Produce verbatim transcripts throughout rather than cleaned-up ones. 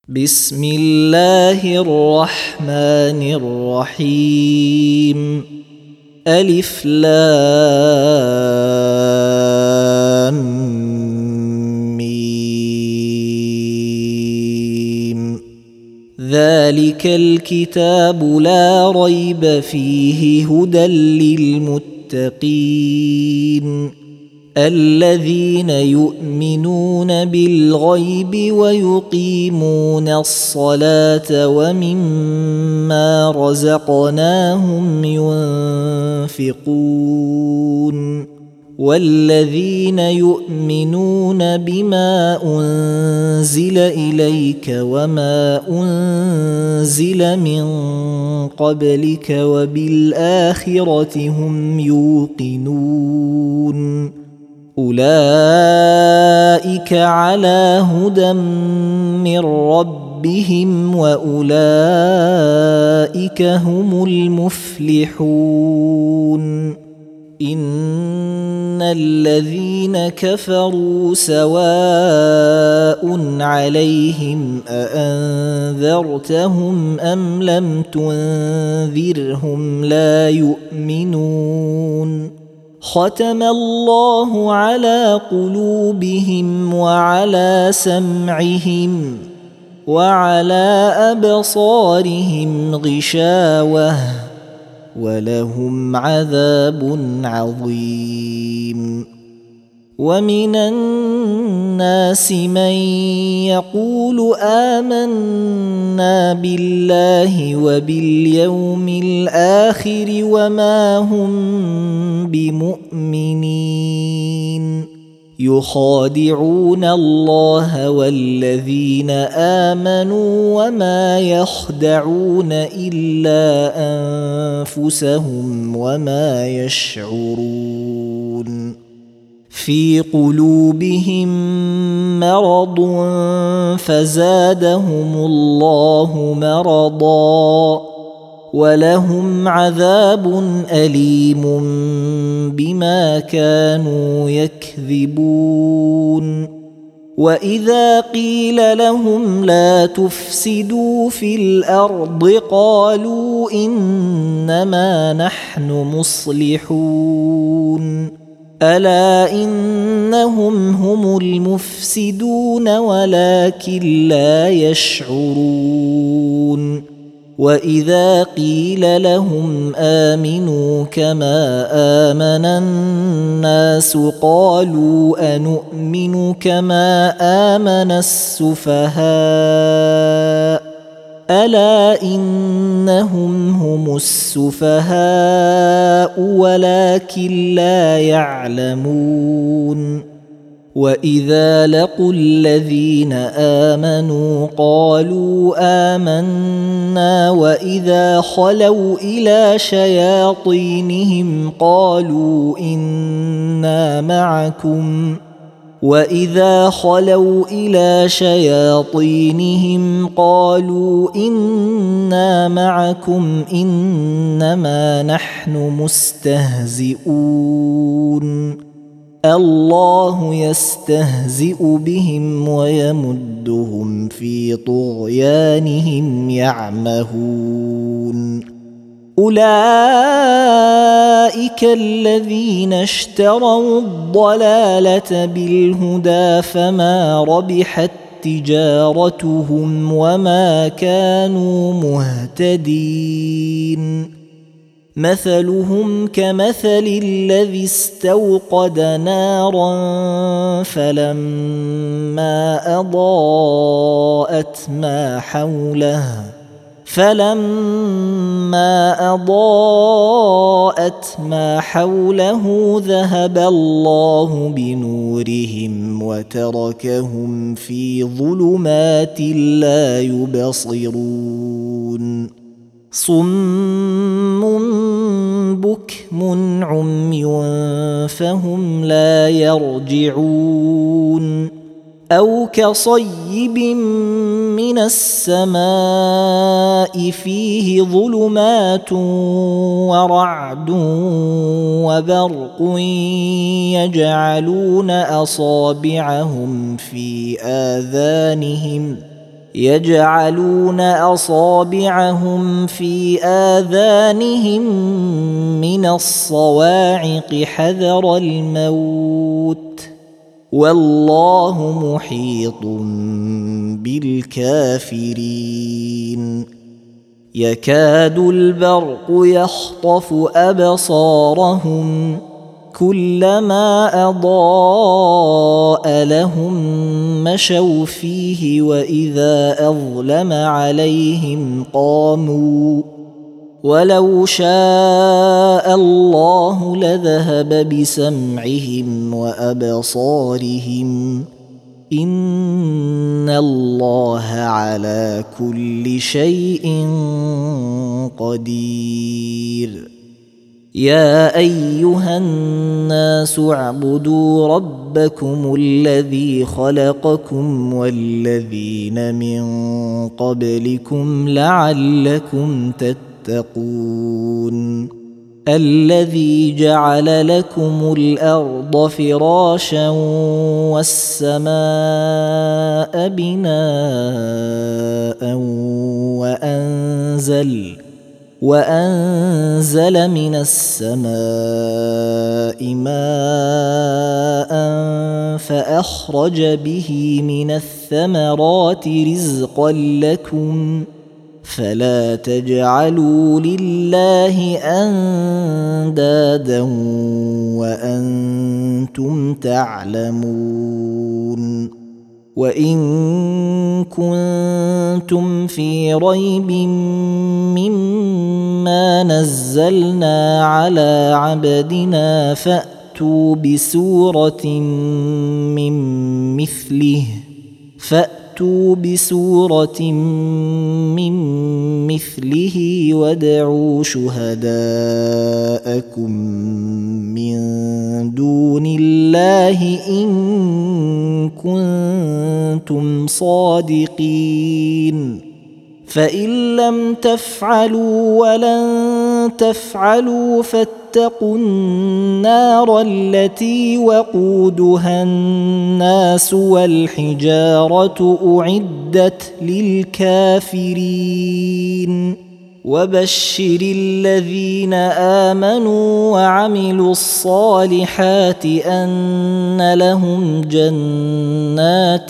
بسم الله الرحمن الرحيم ألف لام ميم ذلك الكتاب لا ريب فيه هدى للمتقين الذين يؤمنون بالغيب ويقيمون الصلاة ومما رزقناهم ينفقون والذين يؤمنون بما أنزل إليك وما أنزل من قبلك وبالآخرة هم يوقنون أولئك على هدى من ربهم وأولئك هم المفلحون إن الذين كفروا سواء عليهم أأنذرتهم أم لم تنذرهم لا يؤمنون ختم الله على قلوبهم وعلى سمعهم وعلى أبصارهم غشاوة ولهم عذاب عظيم ومن الناس من يقول آمنا بالله وباليوم الآخر وما هم بمؤمنين يخادعون الله والذين آمنوا وما يخدعون إلا أنفسهم وما يشعرون في قلوبهم مرض فزادهم الله مرضا ولهم عذاب أليم بما كانوا يكذبون وإذا قيل لهم لا تفسدوا في الأرض قالوا إنما نحن مصلحون ألا إنهم هم المفسدون ولكن لا يشعرون وإذا قيل لهم آمنوا كما آمن الناس قالوا أنؤمن كما آمن السفهاء ألا إنهم هم السفهاء ولكن لا يعلمون وإذا لقوا الذين آمنوا قالوا آمنا وإذا خلوا إلى شياطينهم قالوا إنا معكم وإذا خلوا إلى شياطينهم قالوا إنا معكم إنما نحن مستهزئون الله يستهزئ بهم ويمدهم في طغيانهم يعمهون أولئك الذين اشتروا الضلالة بالهدى فما ربحت تجارتهم وما كانوا مهتدين مثلهم كمثل الذي استوقد نارا فلما أضاءت ما حوله فلما أضاءت ما حوله ذهب الله بنورهم وتركهم في ظلمات لا يبصرون صم بكم عمي فهم لا يرجعون أو كصيب من السماء فيه ظلمات ورعد وبرق يجعلون أصابعهم في آذانهم يجعلون أصابعهم في آذانهم من الصواعق حذر الموت والله محيط بالكافرين يكاد البرق يخطف أبصارهم كلما أضاء لهم مشوا فيه وإذا أظلم عليهم قاموا ولو شاء الله لذهب بسمعهم وأبصارهم إن الله على كل شيء قدير يا أيها الناس اعبدوا ربكم الذي خلقكم والذين من قبلكم لعلكم تتقون الذي جعل لكم الأرض فراشا والسماء بناء وأنزل وأنزل من السماء ماء فأخرج به من الثمرات رزقا لكم فلا تجعلوا لله أندادا وأنتم تعلمون وإن كنتم في ريب مما نزلنا على عبدنا فأتوا بسورة من مثله فأتوا بسورة من مثله وادعوا شهداءكم من دون الله إن كنتم صادقين فإن لم تفعلوا ولن تفعلوا فاتقوا النار التي وقودها الناس والحجارة أعدت للكافرين وبشر الذين آمنوا وعملوا الصالحات أن لهم جنات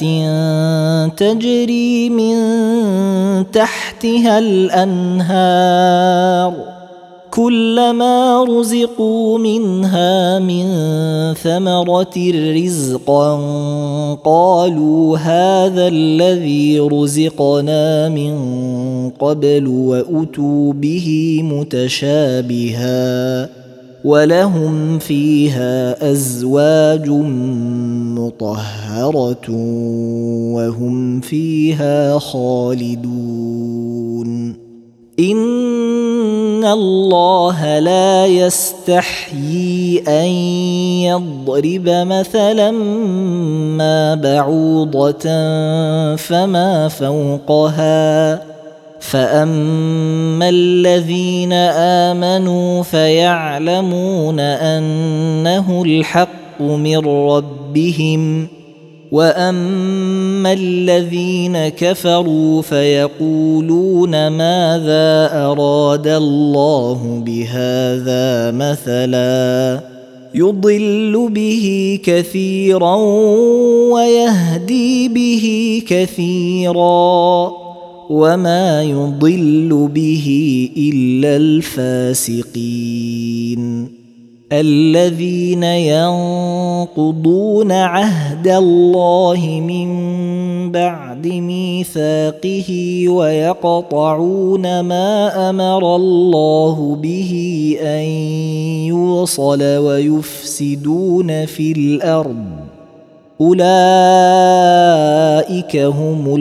تجري من تحتها الأنهار كلما رزقوا منها من ثمرة رزقا قالوا هذا الذي رزقنا من قبل وأتوا به متشابها ولهم فيها أزواج مطهرة وهم فيها خالدون إن الله لا يستحيي أن يضرب مثلا ما بعوضة فما فوقها فأما الذين آمنوا فيعلمون أنه الحق من ربهم وأما الذين كفروا فيقولون ماذا أراد الله بهذا مثلا يضل به كثيرا ويهدي به كثيرا وما يضل به إلا الفاسقين الذين ينقضون عهد الله من بعد ميثاقه ويقطعون ما أمر الله به أن يوصل ويفسدون في الأرض أولئك هم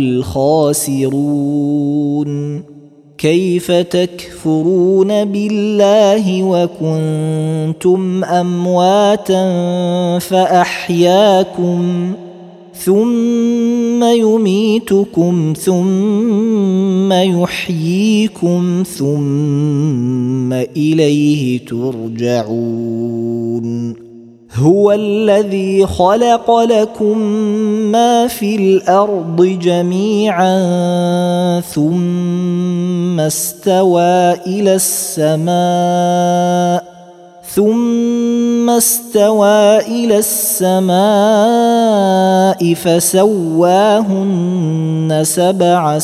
الخاسرون كيف تكفرون بالله وكنتم أمواتا فأحياكم ثم يميتكم ثم يحييكم ثم إليه ترجعون هو الذي خلق لكم ما في الأرض جميعا ثم استوى إلى السماء ثم استوى إلى السماء فسواهن سبع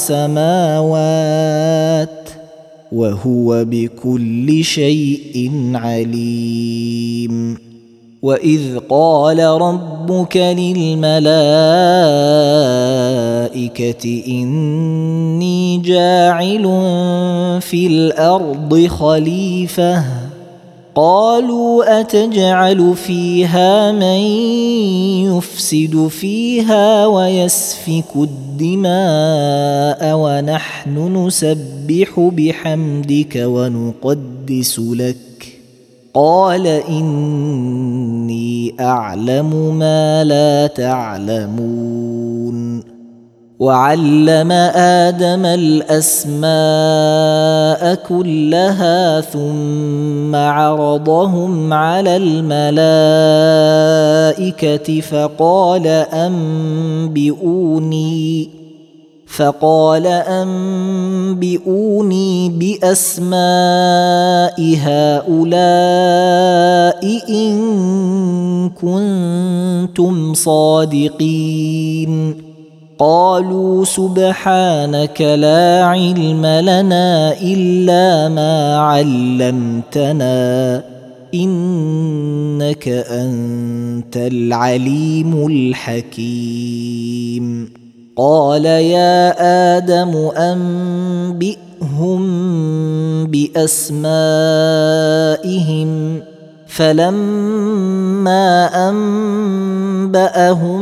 سماوات وهو بكل شيء عليم. وإذ قال ربك للملائكة إني جاعل في الأرض خليفة قالوا أتجعل فيها من يفسد فيها ويسفك الدماء ونحن نسبح بحمدك ونقدس لك قال إني أعلم ما لا تعلمون. وعلم آدم الأسماء كلها ثم عرضهم على الملائكة فقال أنبئوني فقال أنبئوني بأسماء هؤلاء إن كنتم صادقين. قالوا سبحانك لا علم لنا إلا ما علمتنا إنك أنت العليم الحكيم. قال يا آدم أنبئهم بأسمائهم فلما أنبأهم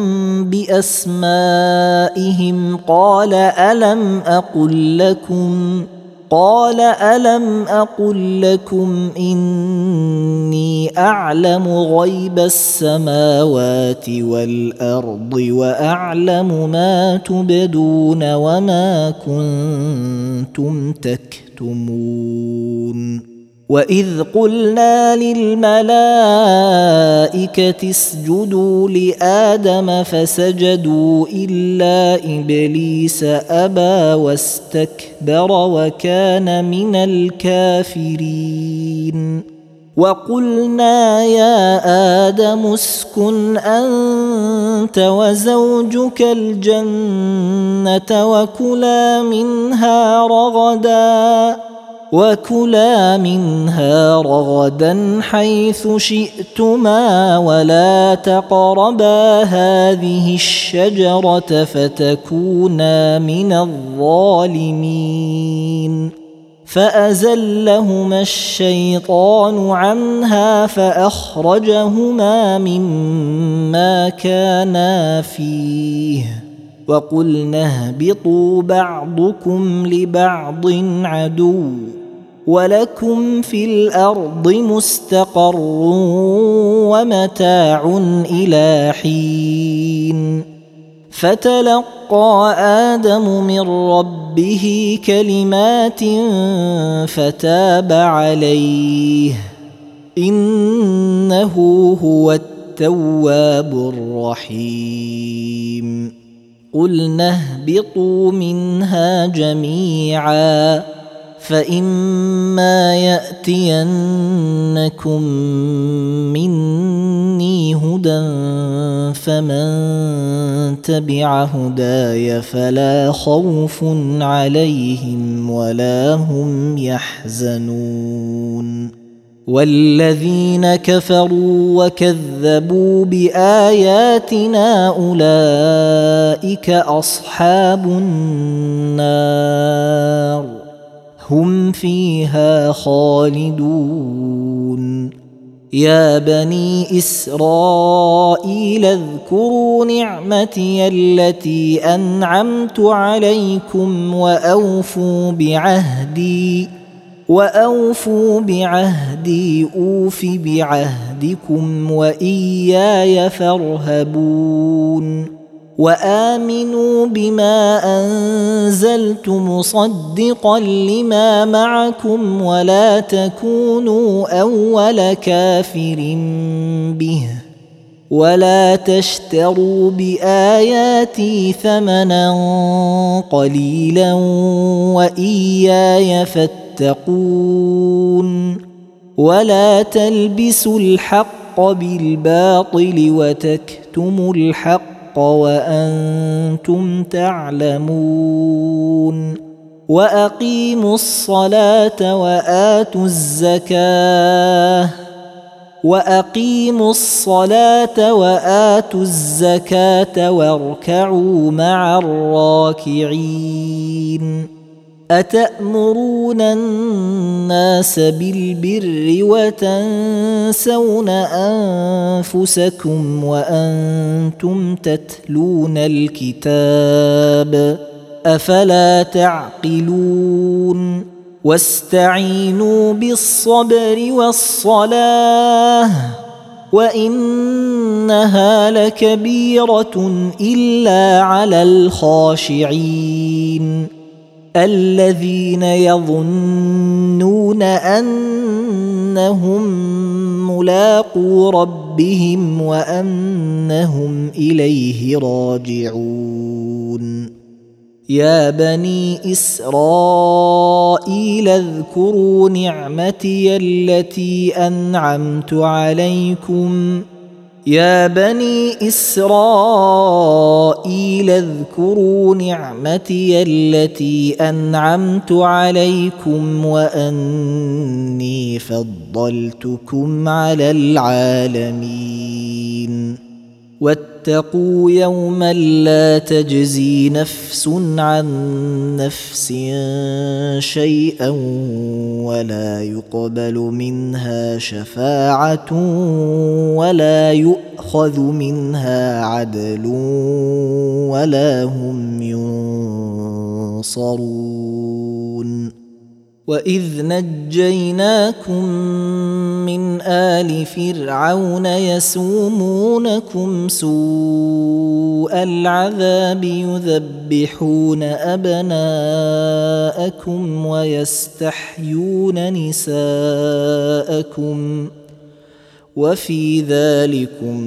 بأسمائهم قال ألم أقل لكم قال ألم أقل لكم إني أعلم غيب السماوات والأرض وأعلم ما تبدون وما كنتم تكتمون. وإذ قلنا للملائكة اسجدوا لآدم فسجدوا إلا إبليس أبى واستكبر وكان من الكافرين. وقلنا يا آدم اسكن أنت وزوجك الجنة وكلا منها رغدا وكلا منها رغدا حيث شئتما ولا تقربا هذه الشجرة فتكونا من الظالمين. فأزلهما الشيطان عنها فأخرجهما مما كانا فيه وقلنا اهبطوا بعضكم لبعض عدو ولكم في الأرض مستقر ومتاع إلى حين. فتلقى آدم من ربه كلمات فتاب عليه إنه هو التواب الرحيم. قلنا اهبطوا منها جميعا فإما يأتينكم مني هدى فمن تبع هداي فلا خوف عليهم ولا هم يحزنون. والذين كفروا وكذبوا بآياتنا أولئك أصحاب النار هم فيها خالدون. يا بني إسرائيل اذكروا نعمتي التي أنعمت عليكم وأوفوا بعهدي وأوفوا بعهدي أوف بعهدكم وإياي فارهبون. وآمنوا بما أنزلت مصدقا لما معكم ولا تكونوا أول كافر به ولا تشتروا بآياتي ثمنا قليلا وإياي فاتقون ولا تلبسوا الحق بالباطل وتكتموا الحق وأنتم تعلمون وأقيموا الصلاة وآتوا الزكاة وأقيموا الصلاة وآتوا الزكاة واركعوا مع الراكعين أتأمرون الناس بالبر وتنسون أنفسكم وأنتم تتلون الكتاب أفلا تعقلون واستعينوا بالصبر والصلاة وإنها لكبيرة إلا على الخاشعين الذين يظنون أنهم ملاقو ربهم وأنهم إليه راجعون يا بني إسرائيل اذكروا نعمتي التي أنعمت عليكم يا بني إسرائيل اذكروا نعمتي التي أنعمت عليكم وأني فضلتكم على العالمين واتقوا يوما لا تجزي نفس عن نفس شيئا ولا يقبل منها شفاعة ولا يؤخذ منها عدل ولا هم ينصرون وإذ نجيناكم من آل فرعون يسومونكم سوء العذاب يذبحون أبناءكم ويستحيون نساءكم وفي ذلكم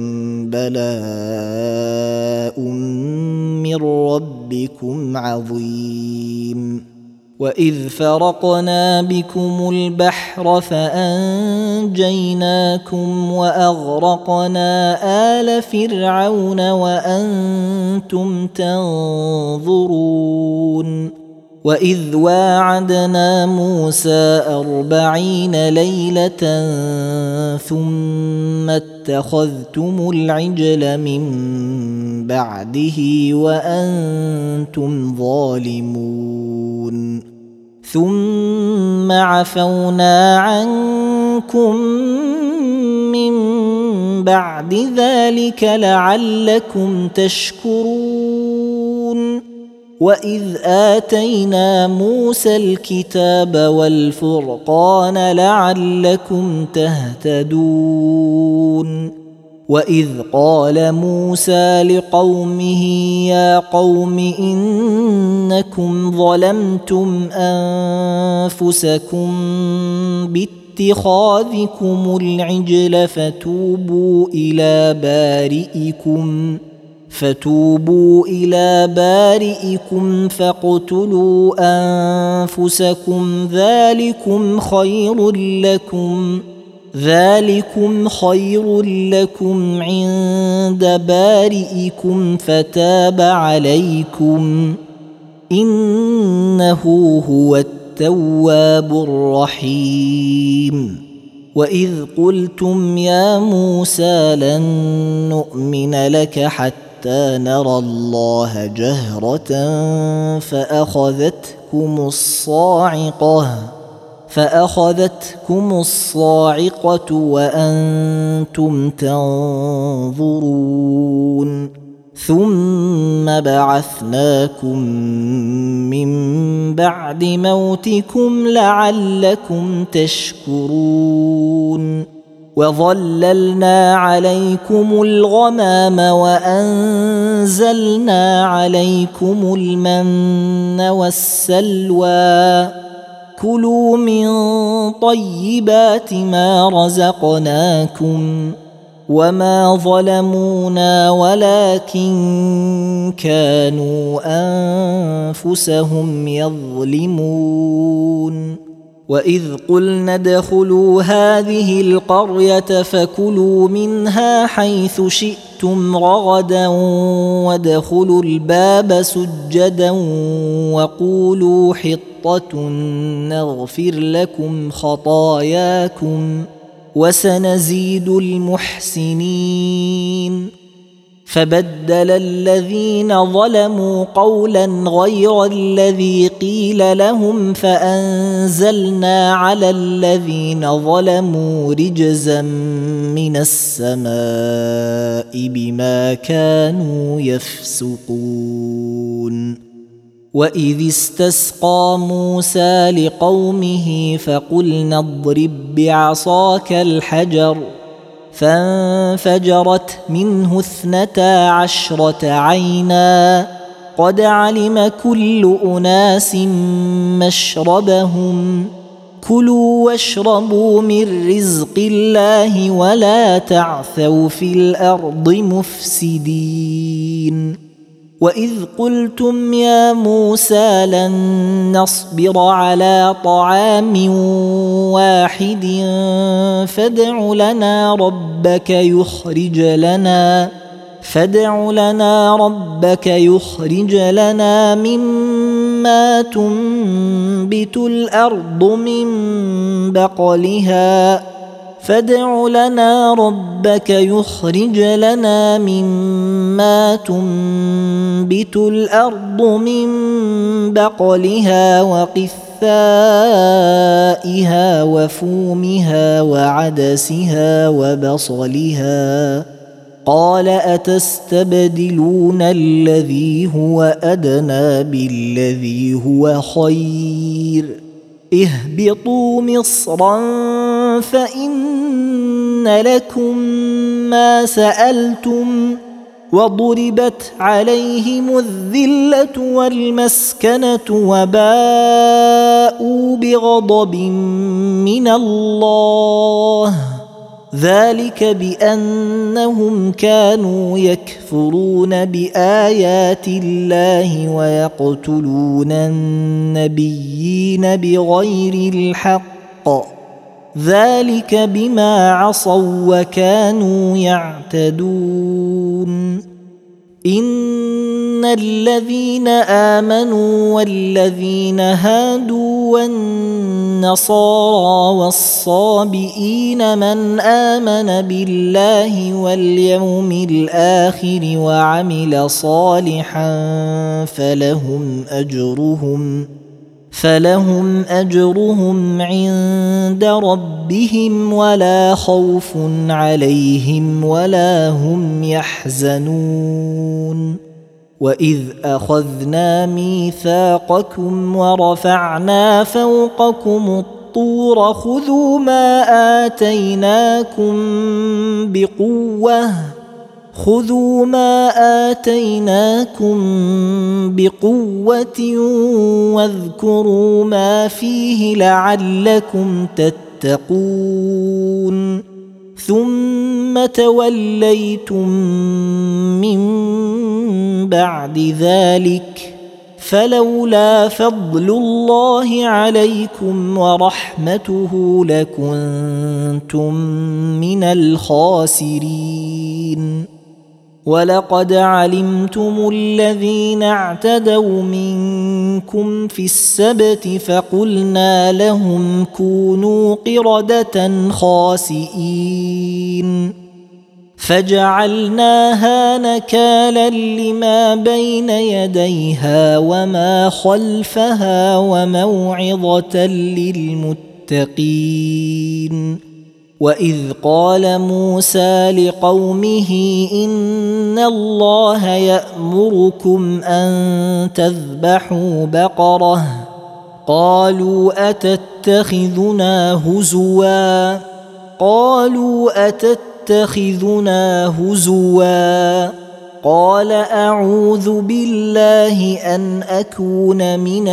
بلاء من ربكم عظيم وإذ فرقنا بكم البحر فأنجيناكم وأغرقنا آل فرعون وأنتم تنظرون وإذ واعدنا موسى أربعين ليلة ثم اتخذتم العجل من بعده وأنتم ظالمون ثم عفونا عنكم من بعد ذلك لعلكم تشكرون وإذ آتينا موسى الكتاب والفرقان لعلكم تهتدون وإذ قال موسى لقومه يا قوم إنكم ظلمتم أنفسكم باتخاذكم العجل فتوبوا إلى بارئكم فتوبوا إلى بارئكم فاقتلوا أنفسكم ذلكم خير لكم ذلكم خير لكم عند بارئكم فتاب عليكم إنه هو التواب الرحيم وإذ قلتم يا موسى لن نؤمن لك حتى نرى الله جهرة فأخذتكم الصاعقة فأخذتكم الصاعقة وأنتم تنظرون ثم بعثناكم من بعد موتكم لعلكم تشكرون وظللنا عليكم الغمام وأنزلنا عليكم المن والسلوى كلوا من طيبات ما رزقناكم وما ظلمونا ولكن كانوا أنفسهم يظلمون وإذ قلنا ادخلوا هذه القرية فكلوا منها حيث شئتم رغدا وادخلوا الباب سجدا وقولوا حطة نغفر لكم خطاياكم وسنزيد المحسنين فبدل الذين ظلموا قولا غير الذي قيل لهم فأنزلنا على الذين ظلموا رجزا من السماء بما كانوا يفسقون وإذ استسقى موسى لقومه فقلنا اضرب بعصاك الحجر فانفجرت منه اثنتا عشرة عينا قد علم كل أناس مشربهم كلوا واشربوا من رزق الله ولا تعثوا في الأرض مفسدين وإذ قلتم يا موسى لن نصبر على طعام واحد فادع لنا ربك يخرج لنا فادع لنا ربك يخرج لنا مما تنبت الأرض من بقلها فادع لنا ربك يخرج لنا مما تنبت الأرض من بقلها وقثائها وفومها وعدسها وبصلها قال أتستبدلون الذي هو أدنى بالذي هو خير اهبطوا مصرا فإن لكم ما سألتم وضربت عليهم الذلة والمسكنة وباءوا بغضب من الله ذلك بأنهم كانوا يكفرون بآيات الله ويقتلون النبيين بغير الحق ذلك بما عصوا وكانوا يعتدون إن الذين آمنوا والذين هادوا والنصارى والصابئين من آمن بالله واليوم الآخر وعمل صالحا فلهم أجرهم فلهم أجرهم عند ربهم ولا خوف عليهم ولا هم يحزنون وإذ أخذنا ميثاقكم ورفعنا فوقكم الطور خذوا ما آتيناكم بقوة خذوا ما آتيناكم بقوة واذكروا ما فيه لعلكم تتقون ثم توليتم من بعد ذلك فلولا فضل الله عليكم ورحمته لكنتم من الخاسرين ولقد علمتم الذين اعتدوا منكم في السبت فقلنا لهم كونوا قردة خاسئين فجعلناها نكالا لما بين يديها وما خلفها وموعظة للمتقين وإذ قال موسى لقومه إن الله يأمركم أن تذبحوا بقرة قالوا أتتخذنا هزوا قالوا أتتخذنا هزوا قال أعوذ بالله أن أكون من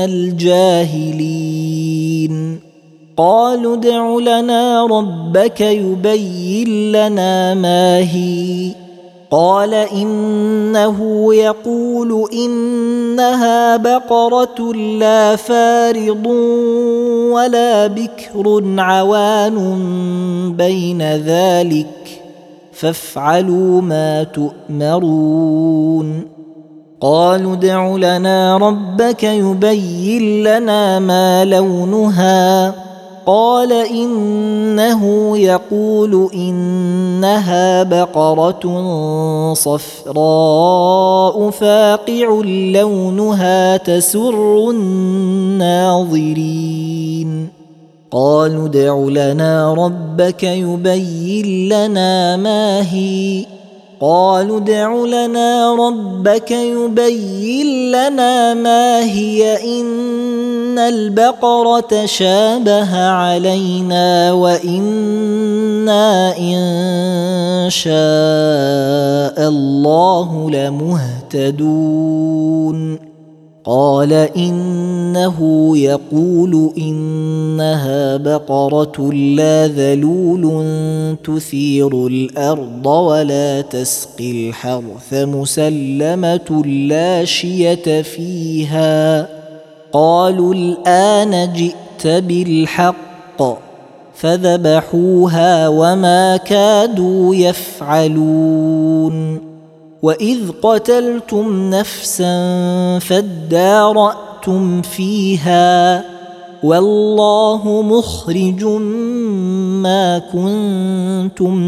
الجاهلين قالوا ادع لنا ربك يبين لنا ما هي قال إنه يقول إنها بقرة لا فارض ولا بكر عوان بين ذلك فافعلوا ما تؤمرون قالوا ادع لنا ربك يبين لنا ما لونها قال إنه يقول إنها بقرة صفراء فاقع لونها تسر الناظرين قالوا ادع لنا ربك يبين لنا ما هي قالوا ادع لنا ربك يبين لنا ما هي إن البقرة شابه علينا وإنا إن شاء الله لمهتدون قال إنه يقول إنها بقرة لا ذلول تثير الأرض ولا تسقي الحرث مسلمة لا شية فيها قالوا الآن جئت بالحق فذبحوها وما كادوا يفعلون وإذ قتلتم نفسا فادارأتم فيها والله مخرج ما كنتم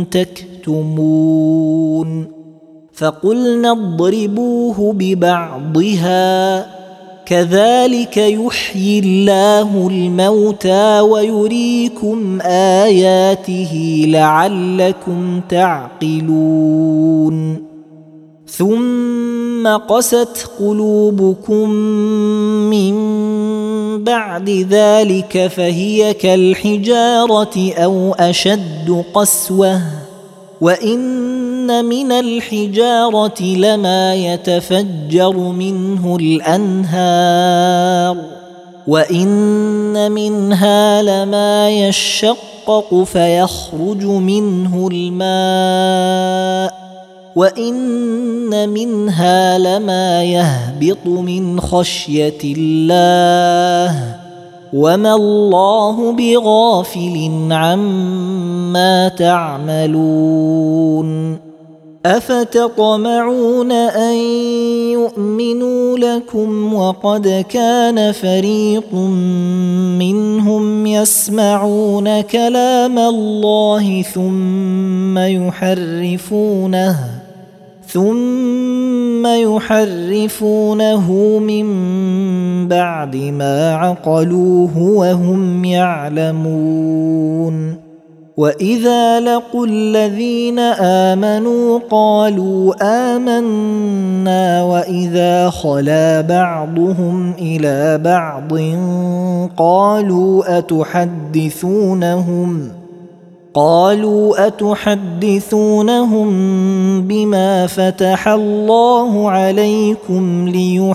تكتمون فقلنا اضربوه ببعضها كذلك يحيي الله الموتى ويريكم آياته لعلكم تعقلون ثم قست قلوبكم من بعد ذلك فهي كالحجارة أو أشد قسوة وإن من الحجارة لما يتفجر منه الأنهار وإن منها لما يشقق فيخرج منه الماء وإن منها لما يهبط من خشية الله وما الله بغافل عما تعملون أفتطمعون أن يؤمنوا لكم وقد كان فريق منهم يسمعون كلام الله ثم يحرفونه ثم يحرفونه من بعد ما عقلوه وهم يعلمون وإذا لقوا الذين آمنوا قالوا آمنا وإذا خلا بعضهم إلى بعض قالوا أتحدثونهم قالوا أتحدثونهم بما فتح الله عليكم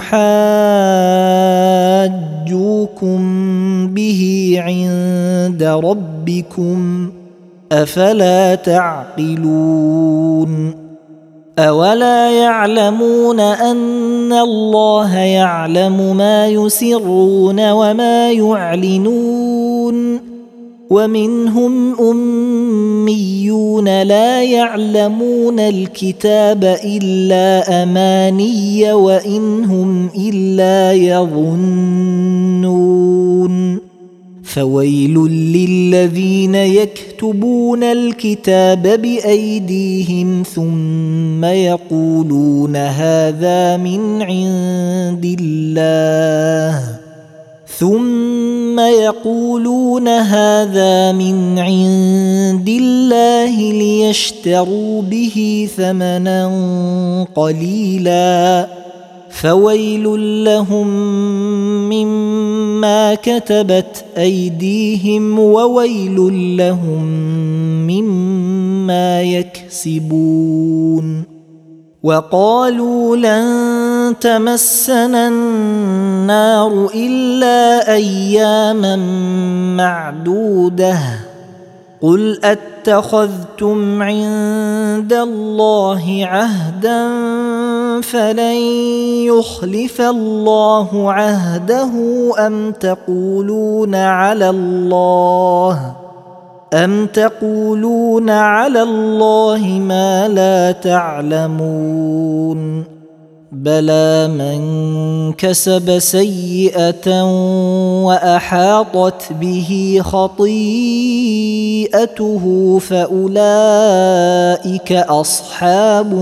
ليحاجوكم به عند ربكم أفلا تعقلون أولا يعلمون أن الله يعلم ما يسرون وما يعلنون ومنهم أميون لا يعلمون الكتاب إلا أماني وإن هم إلا يظنون فويل للذين يكتبون الكتاب بأيديهم ثم يقولون هذا من عند الله ثم يقولون هذا من عند الله ليشتروا به ثمنا قليلا فويل لهم مما مما كتبت أيديهم وويل لهم مما يكسبون. وقالوا لن تمسنا النار إلا أياما معدودة قل أتخذتم عند الله عهدا فلن يخلف الله عهده أم تقولون على الله أم تقولون على الله ما لا تعلمون. بلى من كسب سيئة وأحاطت به خطيئته فأولئك أصحاب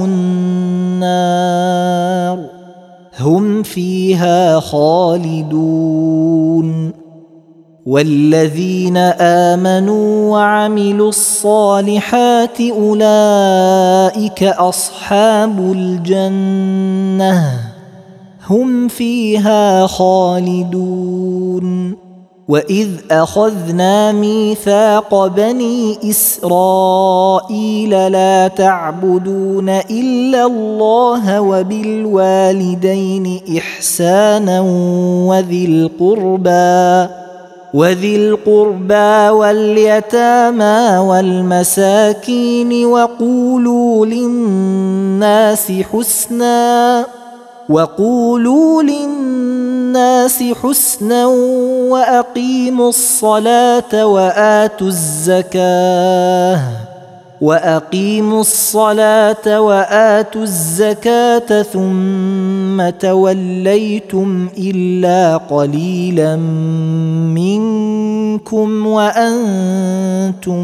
النار هم فيها خالدون. والذين آمنوا وعملوا الصالحات أولئك أصحاب الجنة هم فيها خالدون. وإذ أخذنا ميثاق بني إسرائيل لا تعبدون إلا الله وبالوالدين إحسانا وذي القربى وذي القربى واليتامى والمساكين وقولوا للناس حسنا وقولوا للناس حسنا وأقيموا الصلاة وآتوا الزكاة وأقيموا الصلاة وآتوا الزكاة ثم توليتم إلا قليلا منكم وأنتم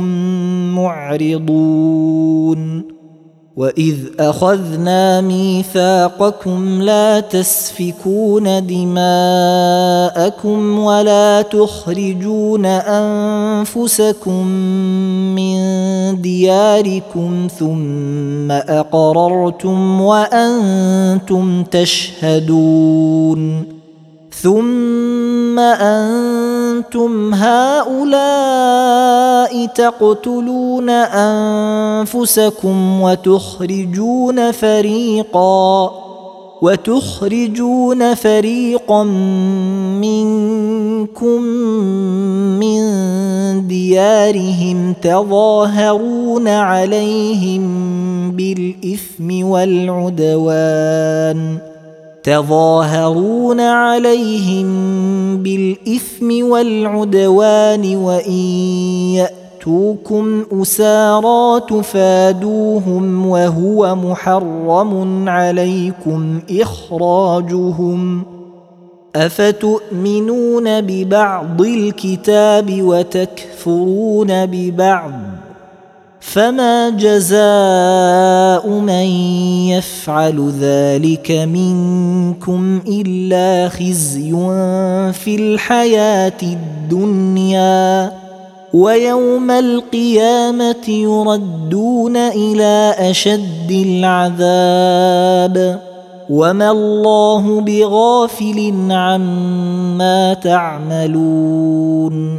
معرضون. وإذ أخذنا ميثاقكم لا تسفكون دماءكم ولا تخرجون أنفسكم من دياركم ثم أقررتم وأنتم تشهدون ثم أنتم هؤلاء تقتلون أنفسكم وتخرجون فريقا وتخرجون فريقا منكم من ديارهم تظاهرون عليهم بالإثم والعدوان تظاهرون عليهم بالإثم والعدوان وإن يأتوكم أسارى تفادوهم وهو محرم عليكم إخراجهم أفتؤمنون ببعض الكتاب وتكفرون ببعض فما جزاء من يفعل ذلك منكم إلا خزي في الحياة الدنيا ويوم القيامة يردون إلى أشد العذاب وما الله بغافل عما تعملون.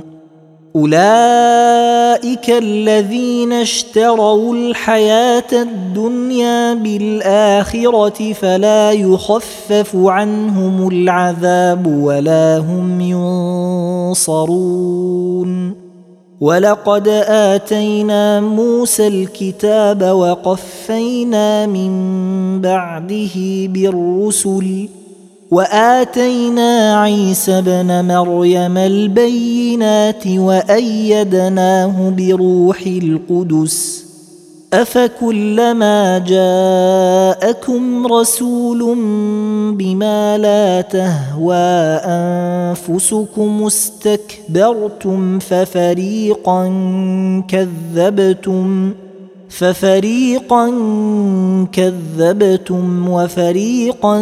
أولئك الذين اشتروا الحياة الدنيا بالآخرة فلا يخفف عنهم العذاب ولا هم ينصرون. ولقد آتينا موسى الكتاب وقفينا من بعده بالرسل وآتينا عيسى ابن مريم البينات وأيدناه بروح القدس أفكلما جاءكم رسول بما لا تهوى أنفسكم استكبرتم ففريقا كذبتم ففريقا كذبتم وفريقا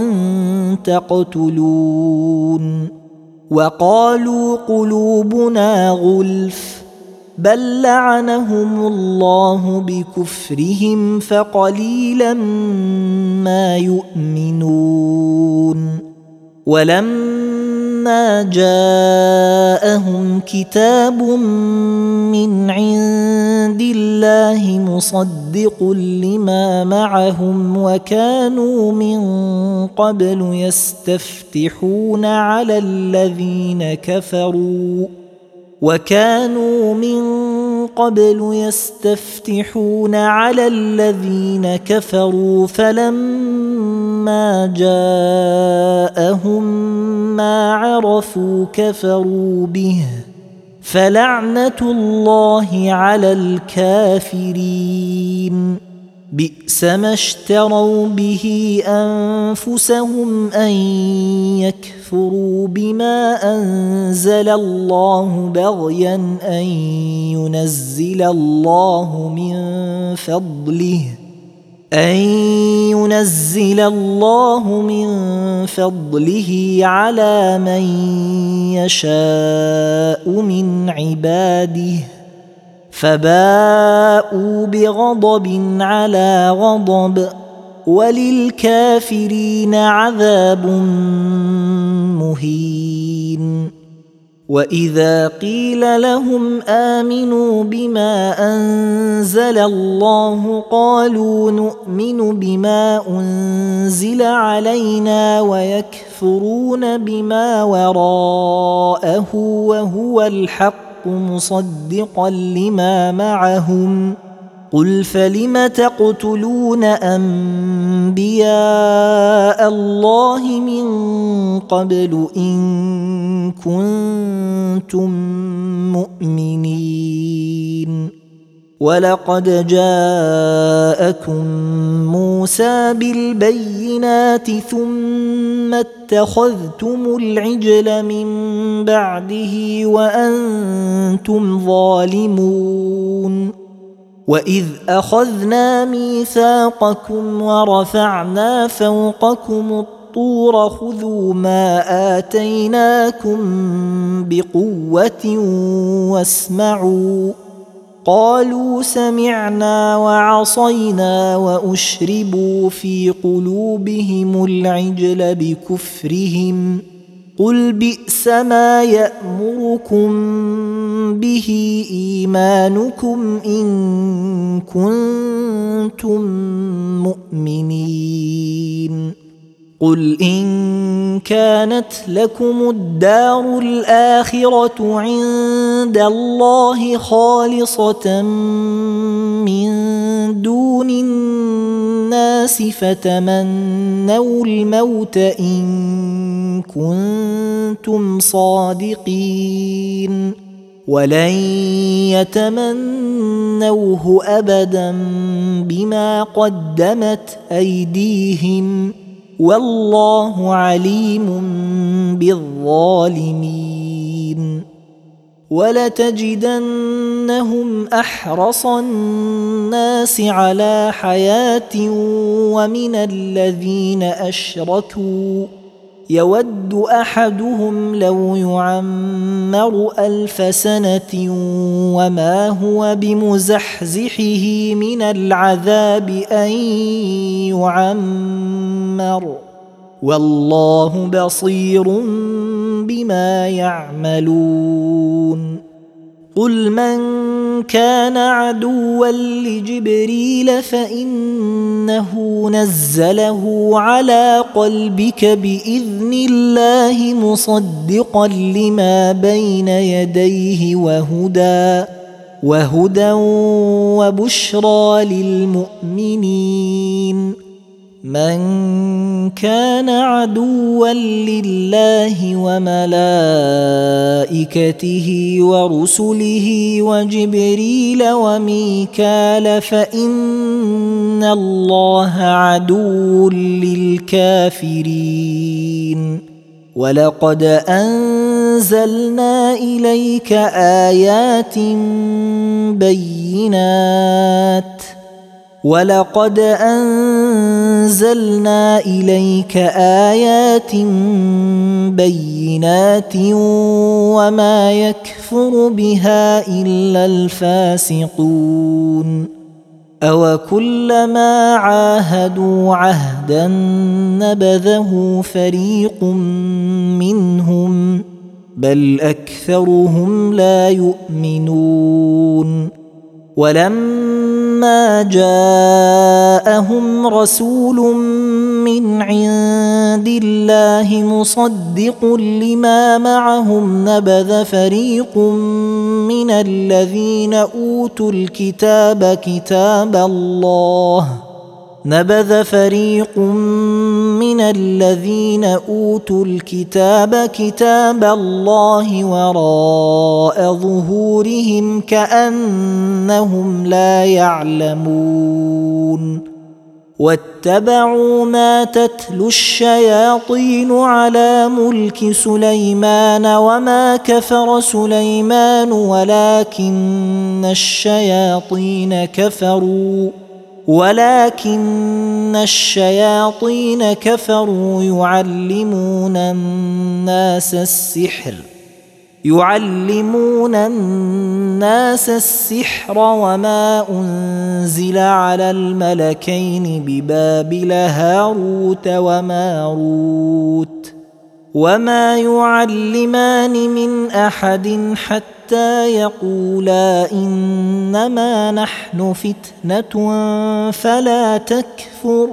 تقتلون. وقالوا قلوبنا غلف بل لعنهم الله بكفرهم فقليلا ما يؤمنون. ولما فلما جاءهم كتاب من عند الله مصدق لما معهم وكانوا من قبل يستفتحون على الذين كفروا وكانوا من قبل يستفتحون على الذين كفروا فلما جاءهم ما عرفوا كفروا به فلعنة الله على الكافرين بئس ما اشتروا به أنفسهم أن يكفروا بما أنزل الله بغيا أن ينزل الله من فضله أن ينزل الله من فضله على من يشاء من عباده فباءوا بغضب على غضب وللكافرين عذاب مهين. وإذا قيل لهم آمنوا بما أنزل الله قالوا نؤمن بما أنزل علينا ويكفرون بما وراءه وهو الحق مصدقا لما معهم قل فلم تقتلون أنبياء الله من قبل إن كنتم مؤمنين ولقد جاءكم موسى بالبينات ثم اتخذتم العجل من بعده وأنتم ظالمون وإذ أخذنا ميثاقكم ورفعنا فوقكم الطور خذوا ما آتيناكم بقوة واسمعوا قالوا سمعنا وعصينا وأشربوا في قلوبهم العجل بكفرهم قل بئس ما يأمركم به إيمانكم إن كنتم مؤمنين قل إن كانت لكم الدار الآخرة عند الله خالصة من دون الناس فتمنوا الموت إن كنتم صادقين ولن يتمنوه أبدا بما قدمت أيديهم والله عليم بالظالمين ولتجدنهم أحرص الناس على حياة ومن الذين أشركوا يود أحدهم لو يعمر ألف سنة وما هو بمزحزحه من العذاب أن يعمر والله بصير بما يعملون قل من كان عدوا لجبريل فإنه نزله على قلبك بإذن الله مصدقا لما بين يديه وهدى وهدى وبشرى للمؤمنين من كان عدوا لله وملائكته ورسله وجبريل وميكال فإن الله عدو للكافرين ولقد أنزلنا إليك آيات بينات ولقد أنزلنا إليك آيات بينات وما يكفر بها إلا الفاسقون أو كلما عاهدوا عهدا نبذه فريق منهم بل أكثرهم لا يؤمنون ولما جاءهم رسول من عند الله مصدق لما معهم نبذ فريق من الذين أوتوا الكتاب كتاب الله نبذ فريق من الذين أوتوا الكتاب كتاب الله وراء ظهورهم كأنهم لا يعلمون واتبعوا ما تتلو الشياطين على ملك سليمان وما كفر سليمان ولكن الشياطين كفروا ولكن الشياطين كفروا يعلمون الناس السحر يعلمون الناس السحر وما أنزل على الملكين ببابل هاروت وماروت وما يعلمان من أحد حتى يقولا إنما نحن فتنة فلا تكفر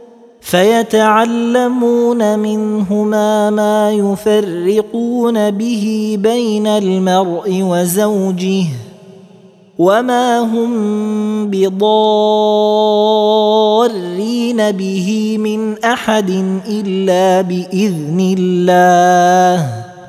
فيتعلمون منهما ما يفرقون به بين المرء وزوجه وما هم بضارين به من أحد إلا بإذن الله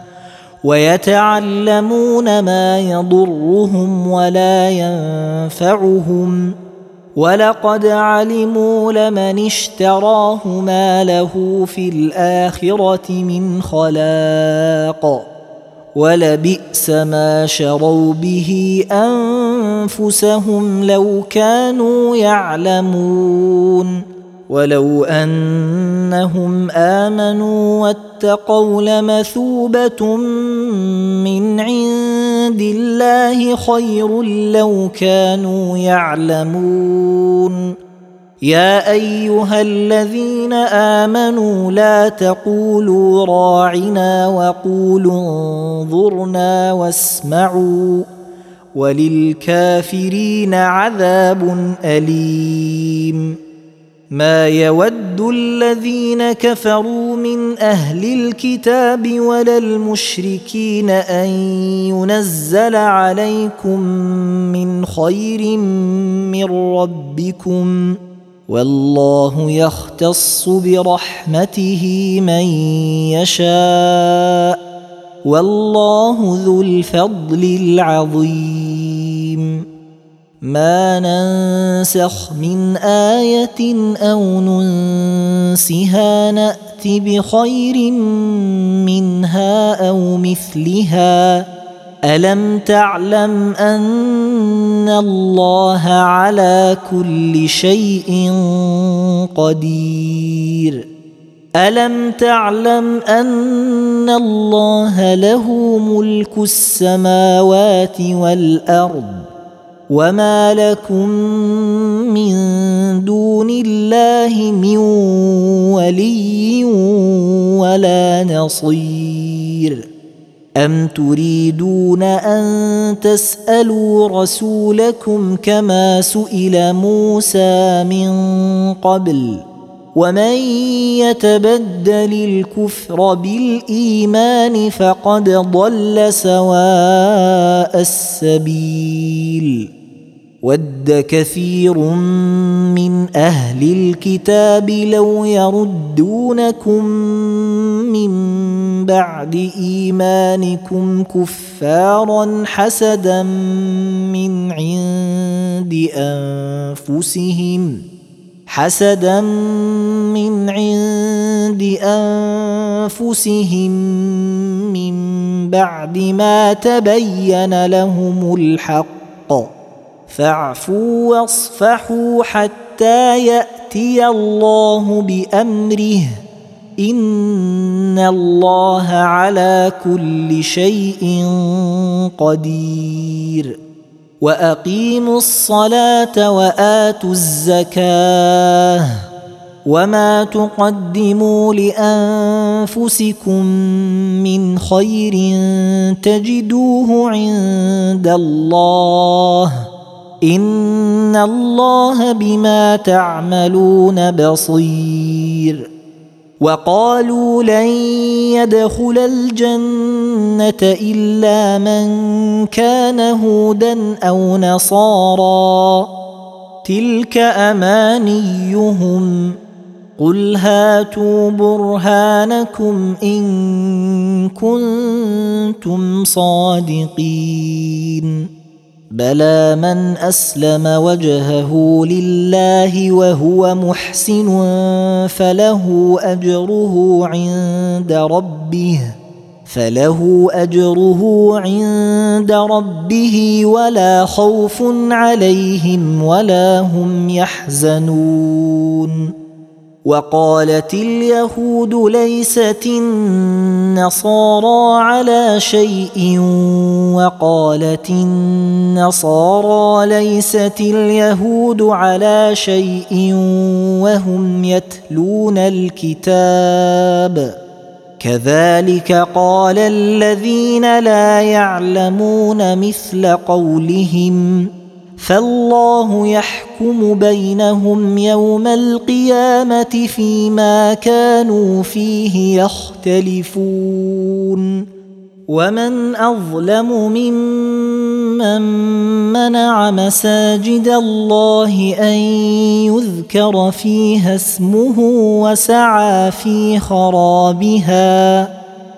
ويتعلمون ما يضرهم ولا ينفعهم ولقد علموا لمن اشتراه ما له في الآخرة من خلاق ولبئس ما شروا به أنفسهم لو كانوا يعلمون ولو أنهم آمنوا واتقوا لمثوبة من عند الله خير لو كانوا يعلمون يا أيها الذين آمنوا لا تقولوا راعنا وقولوا انظرنا واسمعوا وللكافرين عذاب أليم ما يود الذين كفروا من أهل الكتاب ولا المشركين أن ينزل عليكم من خير من ربكم والله يختص برحمته من يشاء والله ذو الفضل العظيم ما ننسخ من آية أو ننسها نأت بخير منها أو مثلها ألم تعلم أن الله على كل شيء قدير ألم تعلم أن الله له ملك السماوات والأرض وما لكم من دون الله من ولي ولا نصير أم تريدون أن تسألوا رسولكم كما سئل موسى من قبل ومن يتبدل الكفر بالإيمان فقد ضل سواء السبيل ود كثير من أهل الكتاب لو يردونكم من بعد إيمانكم كفارا حسدا من عند أنفسهم حسدا من عند أنفسهم من بعد ما تبين لهم الحق فاعفوا واصفحوا حتى يأتي الله بأمره إن الله على كل شيء قدير وأقيموا الصلاة وآتوا الزكاة وما تقدموا لأنفسكم من خير تجدوه عند الله إن الله بما تعملون بصير. وقالوا لن يدخل الجنة إلا من كان هودا أو نصارى تلك أمانيهم قل هاتوا برهانكم إن كنتم صادقين بلى من أسلم وجهه لله وهو محسن فله أجره عند ربه فله أجره عند ربه ولا خوف عليهم ولا هم يحزنون. وقالت اليهود ليست النصارى على شيء وقالت النصارى ليست اليهود على شيء وهم يتلون الكتاب كذلك قال الذين لا يعلمون مثل قولهم فالله يحكم بينهم يوم القيامة فيما كانوا فيه يختلفون. ومن أظلم ممن منع مساجد الله أن يذكر فيها اسمه وسعى في خرابها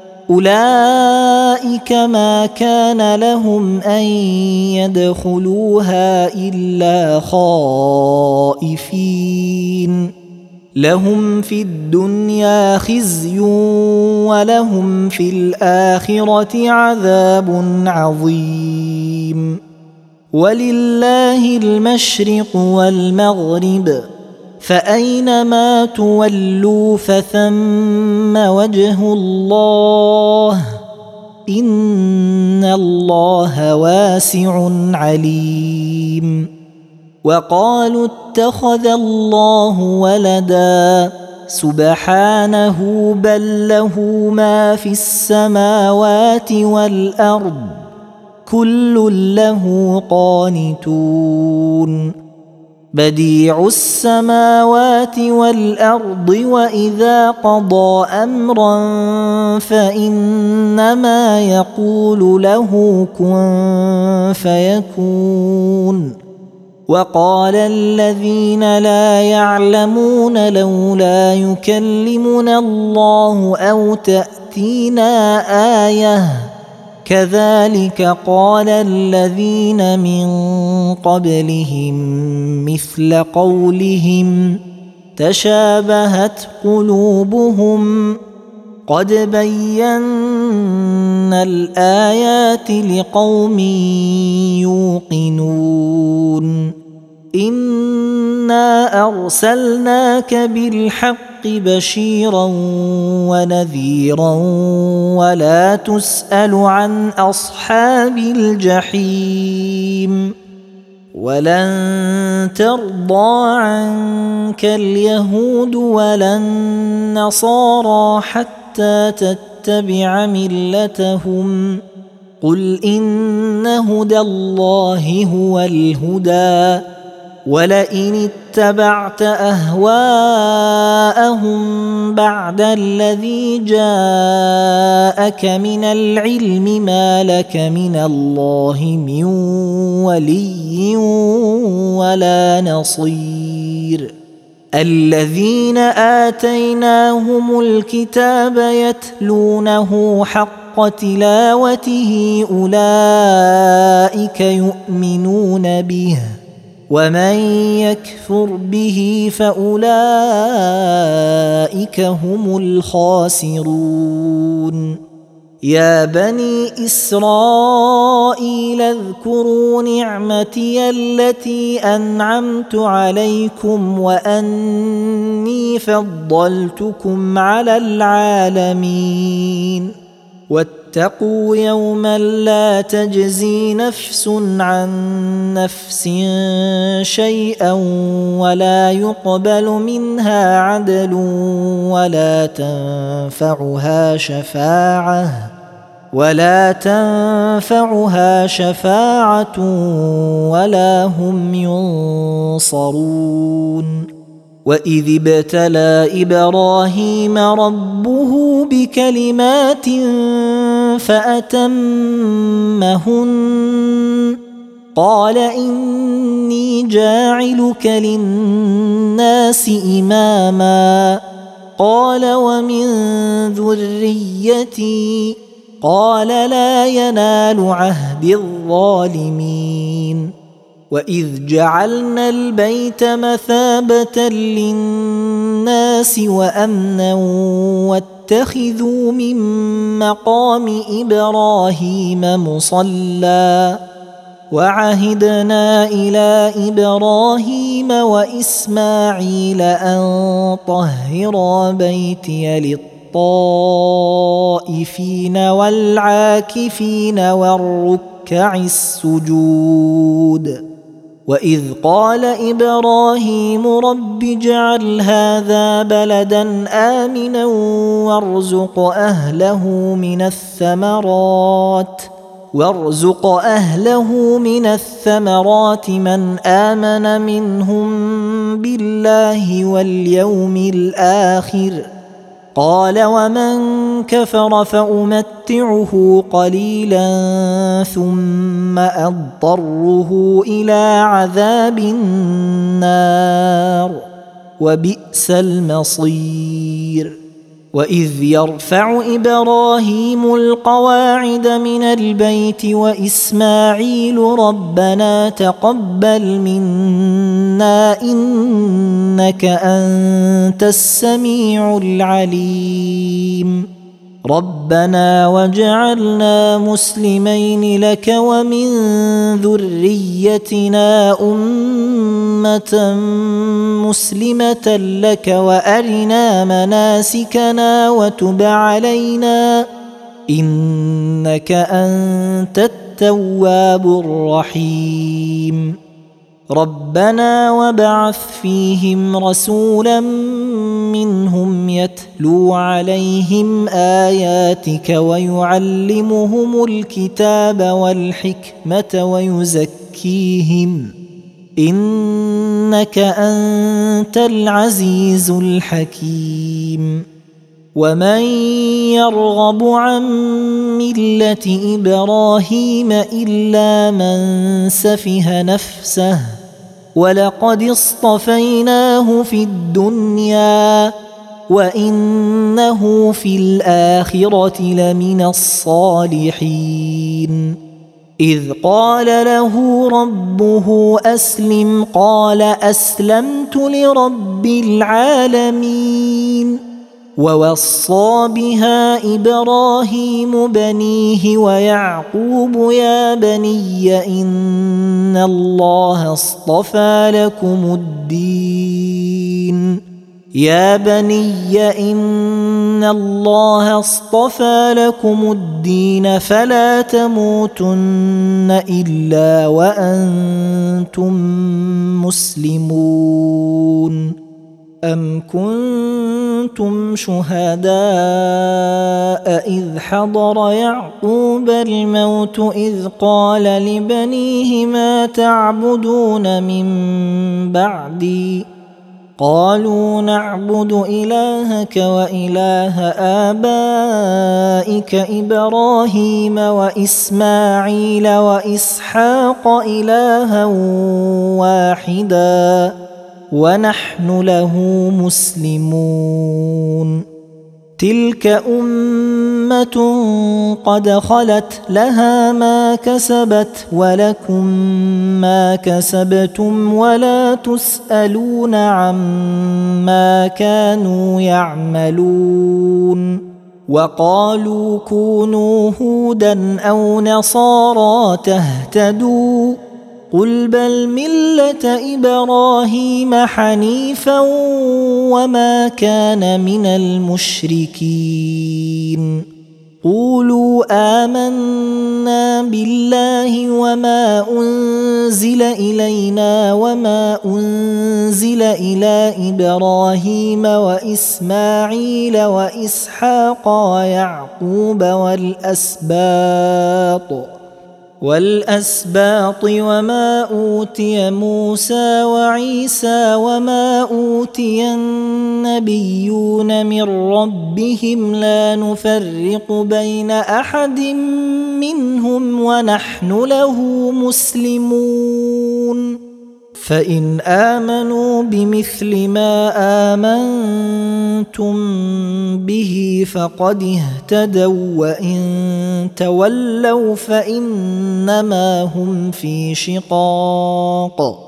أولئك ما كان لهم أن يدخلوها إلا خائفين لهم في الدنيا خزي ولهم في الآخرة عذاب عظيم. ولله المشرق والمغرب فأينما تولوا فثم وجه الله إن الله واسع عليم. وقالوا اتخذ الله ولدا سبحانه بل له ما في السماوات والأرض كل له قانتون بديع السماوات والأرض وإذا قضى أمرا فإنما يقول له كن فيكون. وقال الذين لا يعلمون لولا يكلمنا الله أو تأتينا آية كذلك قال الذين من قبلهم مثل قولهم تشابهت قلوبهم قد بينا الآيات لقوم يوقنون إنا أرسلناك بالحق بشيرا ونذيرا ولا تسأل عن أصحاب الجحيم ولن ترضى عنك اليهود ولا النصارى حتى تتبع ملتهم قل إن هدى الله هو الهدى ولئن اتبعت أهواءهم بعد الذي جاءك من العلم ما لك من الله من ولي ولا نصير. الذين آتيناهم الكتاب يتلونه حق تلاوته أولئك يؤمنون به ومن يكفر به فأولئك هم الخاسرون. يا بني إسرائيل اذكروا نعمتي التي أنعمت عليكم وأني فضلتكم على العالمين واتقوا واتقوا يوما لا تجزي نفس عن نفس شيئا ولا يقبل منها عدل ولا تنفعها شفاعة ولا تنفعها شفاعة ولا هم ينصرون وإذ ابتلى إبراهيم ربه بكلمات فأتمهن قال إني جاعلك للناس إماما قال ومن ذريتي قال لا ينال عهد الظالمين وإذ جعلنا البيت مثابة للناس وأمنا واتخذوا من مقام إبراهيم مصلى وعهدنا إلى إبراهيم وإسماعيل أن طهرا بيتي للطائفين والعاكفين والركع السجود وإذ قال إبراهيم رب اجعل هذا بلدا آمنا وارزق أهله من الثمرات وارزق أهله من الثمرات من آمن منهم بالله واليوم الآخر قال ومن كفر فأمتعه قليلا ثم أضطره إلى عذاب النار وبئس المصير وإذ يرفع إبراهيم القواعد من البيت وإسماعيل ربنا تقبل منا إنك أنت السميع العليم ربنا واجعلنا مسلمين لك ومن ذريتنا أمة مسلمة لك وأرنا مناسكنا وتب علينا إنك أنت التواب الرحيم ربنا وابعث فيهم رسولا منهم يتلو عليهم آياتك ويعلمهم الكتاب والحكمة ويزكيهم إنك أنت العزيز الحكيم ومن يرغب عن ملة إبراهيم إلا من سفه نفسه ولقد اصطفيناه في الدنيا وإنه في الآخرة لمن الصالحين إذ قال له ربه أسلم قال أسلمت لرب العالمين ووصى بها إبراهيم بنيه ويعقوب يا بني إن الله اصطفى لكم الدين يا بني إن الله اصطفى لكم الدين فلا تموتن إلا وأنتم مسلمون أم كنتم شهداء إذ حضر يعقوب الموت إذ قال لبنيه ما تعبدون من بعدي قالوا نعبد إلهك وإله آبائك إبراهيم وإسماعيل وإسحاق إلها واحدا ونحن له مسلمون تلك أمة قد خلت لها ما كسبت ولكم ما كسبتم ولا تسألون عما كانوا يعملون وقالوا كونوا هودا أو نصارى تهتدوا قل بل ملة إبراهيم حنيفا وما كان من المشركين قولوا آمنا بالله وما أنزل إلينا وما أنزل إلى إبراهيم وإسماعيل وإسحاق ويعقوب والأسباط والأسباط وما أوتي موسى وعيسى وما أوتي النبيون من ربهم لا نفرق بين أحد منهم ونحن له مسلمون فإن آمنوا بمثل ما آمنتم به فقد اهتدوا وإن تولوا فإنما هم في شقاق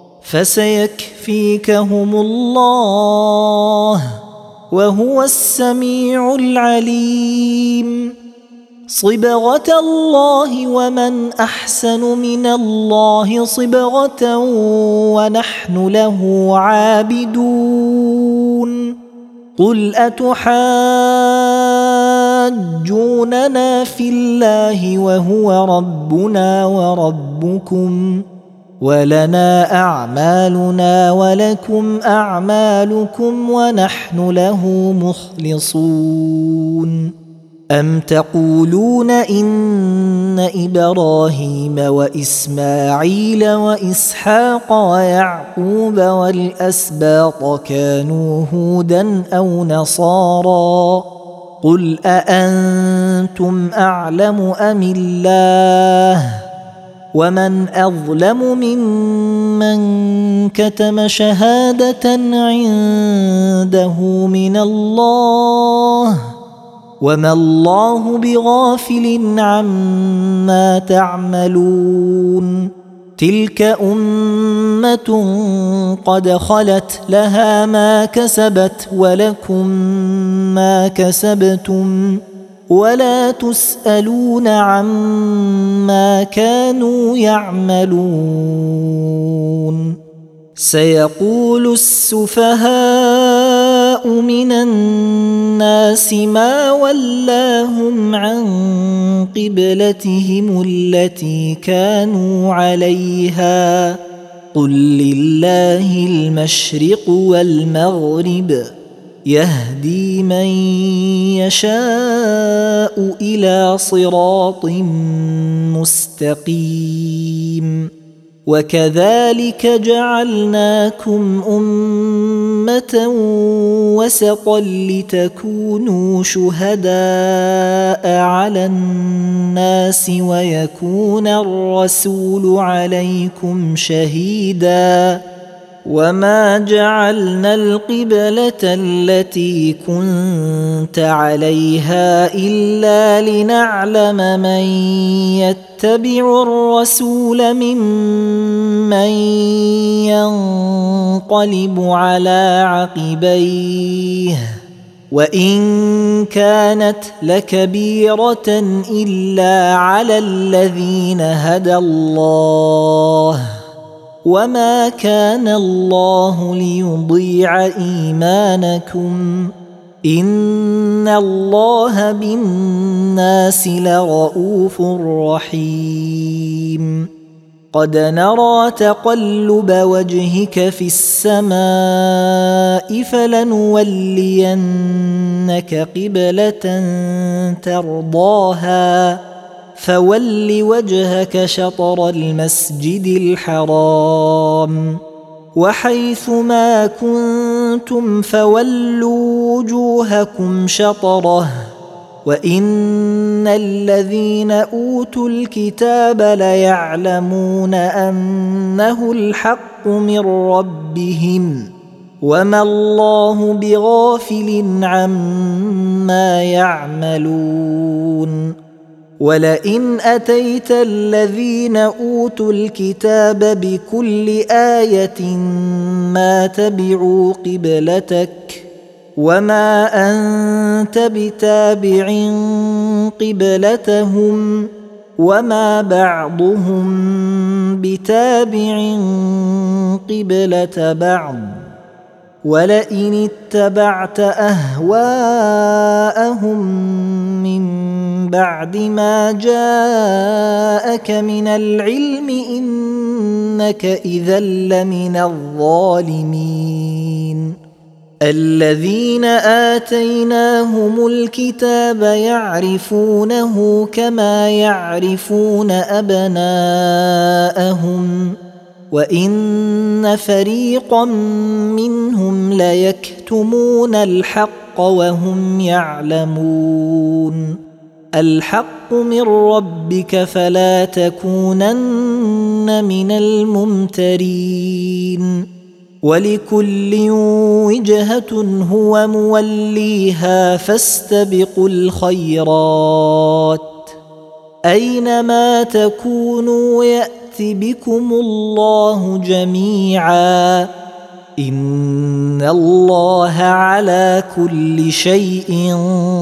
فسيكفيكهم الله وهو السميع العليم صبغة الله ومن أحسن من الله صبغة ونحن له عابدون قل أتحاجوننا في الله وهو ربنا وربكم ولنا أعمالنا ولكم أعمالكم ونحن له مخلصون أم تقولون إن إبراهيم وإسماعيل وإسحاق ويعقوب والأسباط كانوا هودا أو نصارى قل أأنتم أعلم أم الله ومن أظلم ممن كتم شهادة عنده من الله وما الله بغافل عما تعملون تلك أمة قد خلت لها ما كسبت ولكم ما كسبتم ولا تسألون عما كانوا يعملون سيقول السفهاء من الناس ما ولاهم عن قبلتهم التي كانوا عليها قل لله المشرق والمغرب يهدي من يشاء إلى صراط مستقيم وكذلك جعلناكم أمة وسطا لتكونوا شهداء على الناس ويكون الرسول عليكم شهيدا وما جعلنا القبلة التي كنت عليها إلا لنعلم من يتبع الرسول ممن ينقلب على عقبيه وإن كانت لكبيرة إلا على الذين هدى الله وما كان الله ليضيع إيمانكم إن الله بالناس لرؤوف رحيم قد نرى تقلب وجهك في السماء فلنولينك قبلة ترضاها فول وجهك شطر المسجد الحرام وحيث ما كنتم فولوا وجوهكم شطره وإن الذين أوتوا الكتاب ليعلمون أنه الحق من ربهم وما الله بغافل عما يعملون ولئن أتيت الذين أوتوا الكتاب بكل آية ما تبعوا قبلتك وما أنت بتابع قبلتهم وما بعضهم بتابع قبلة بعض ولئن اتبعت أهواءهم من بعد ما جاءك من العلم إنك إذا لمن الظالمين الذين آتيناهم الكتاب يعرفونه كما يعرفون أبناءهم وإن فريقا منهم ليكتمون الحق وهم يعلمون الحق من ربك فلا تكونن من الممترين ولكل وجهة هو موليها فاستبقوا الخيرات أينما تكونوا يأت بكم الله جميعا إن الله على كل شيء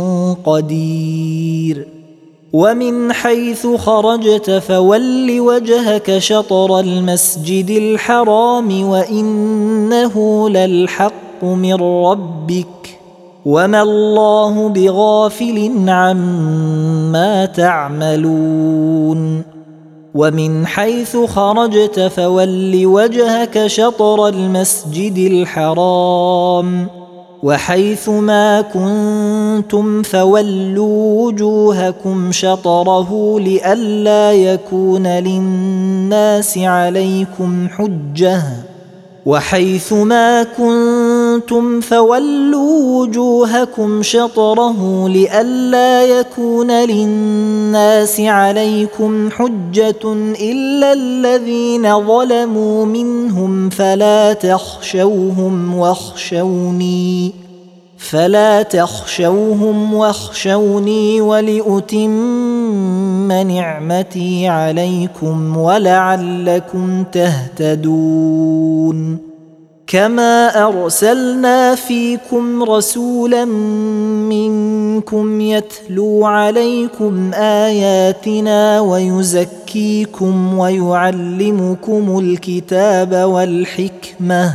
قدير ومن حيث خرجت فول وجهك شطر المسجد الحرام وإنه للحق من ربك وما الله بغافل عما تعملون ومن حيث خرجت فول وجهك شطر المسجد الحرام وحيث ما كنتم فولوا وجوهكم شطره لئلا يكون للناس عليكم حجة وحيث ما كنتم فولوا وجوهكم شطره لئلا يكون للناس عليكم حجة إلا الذين ظلموا منهم فلا تخشوهم واخشوني فلا تخشوهم واخشوني ولأتم نعمتي عليكم ولعلكم تهتدون كما أرسلنا فيكم رسولا منكم يتلو عليكم آياتنا ويزكيكم ويعلمكم الكتاب والحكمة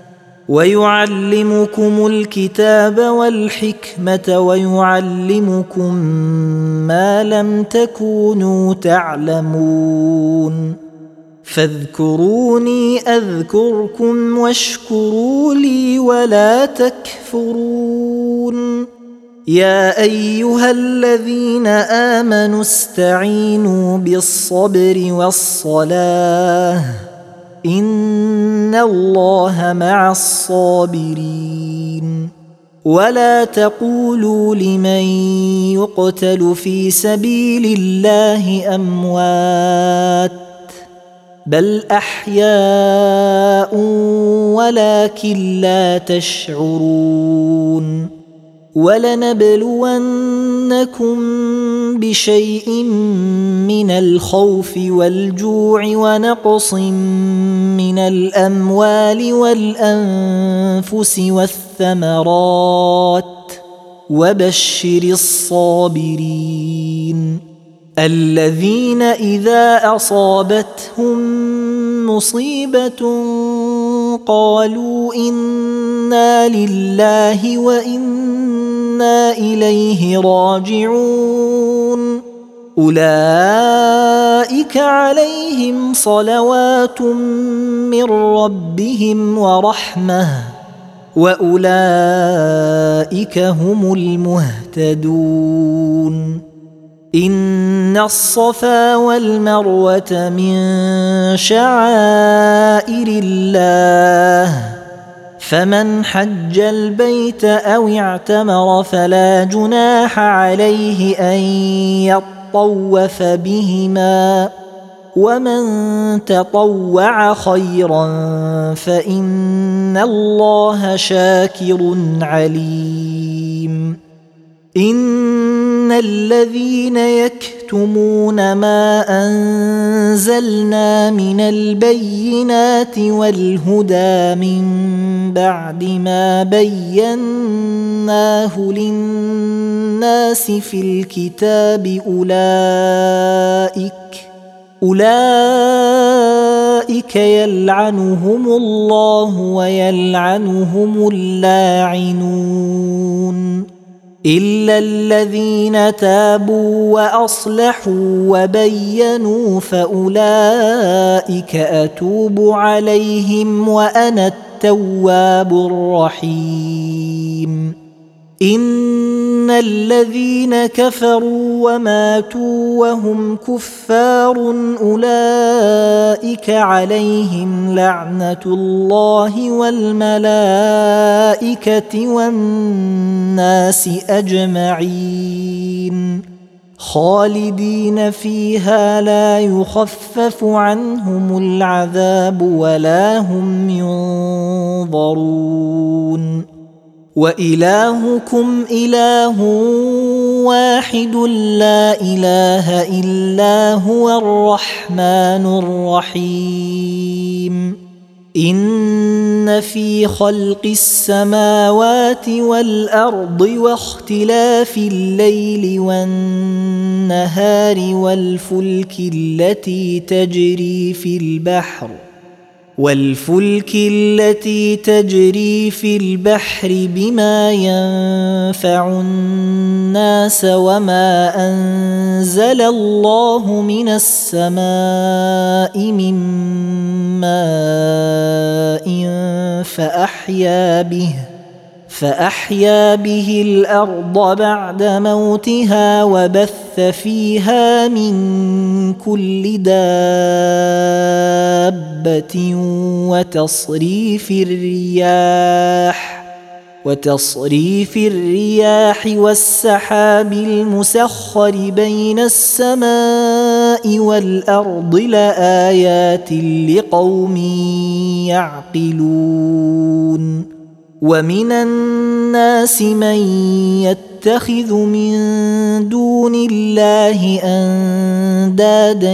ويعلمكم الكتاب والحكمة ويعلمكم ما لم تكونوا تعلمون فاذكروني أذكركم واشكروا لي ولا تكفرون يا أيها الذين آمنوا استعينوا بالصبر والصلاة إن الله مع الصابرين ولا تقولوا لمن يقتل في سبيل الله أموات بل أحياء ولكن لا تشعرون ولنبلونكم بشيء من الخوف والجوع ونقص من الأموال والأنفس والثمرات وبشر الصابرين الذين إذا أصابتهم مصيبة قالوا إنا لله وإنا إليه راجعون أولئك عليهم صلوات من ربهم ورحمة وأولئك هم المهتدون إن الصفا والمروة من شعائر الله فمن حج البيت أو اعتمر فلا جناح عليه أن يطوف بهما ومن تطوع خيرا فإن الله شاكر عليم إن الذين يكتمون ما أنزلنا من البينات والهدى من بعد ما بيناه للناس في الكتاب أولئك أولئك يلعنهم الله ويلعنهم اللاعنون إلا الذين تابوا وأصلحوا وبينوا فأولئك أتوب عليهم وأنا التواب الرحيم. إن الذين كفروا وماتوا وهم كفار أولئك عليهم لعنة الله والملائكة والناس أجمعين خالدين فيها لا يخفف عنهم العذاب ولا هم ينظرون. وإلهكم إله واحد لا إله إلا هو الرحمن الرحيم. إن في خلق السماوات والأرض واختلاف الليل والنهار والفلك التي تجري في البحر والفلك التي تجري في البحر بما ينفع الناس وما أنزل الله من السماء من ماء فأحيا به فأحيا به الأرض بعد موتها وبث فيها من كل دابة وتصريف الرياح وتصريف الرياح والسحاب المسخر بين السماء والأرض لآيات لقوم يعقلون. ومن الناس من يتخذ من دون الله أندادا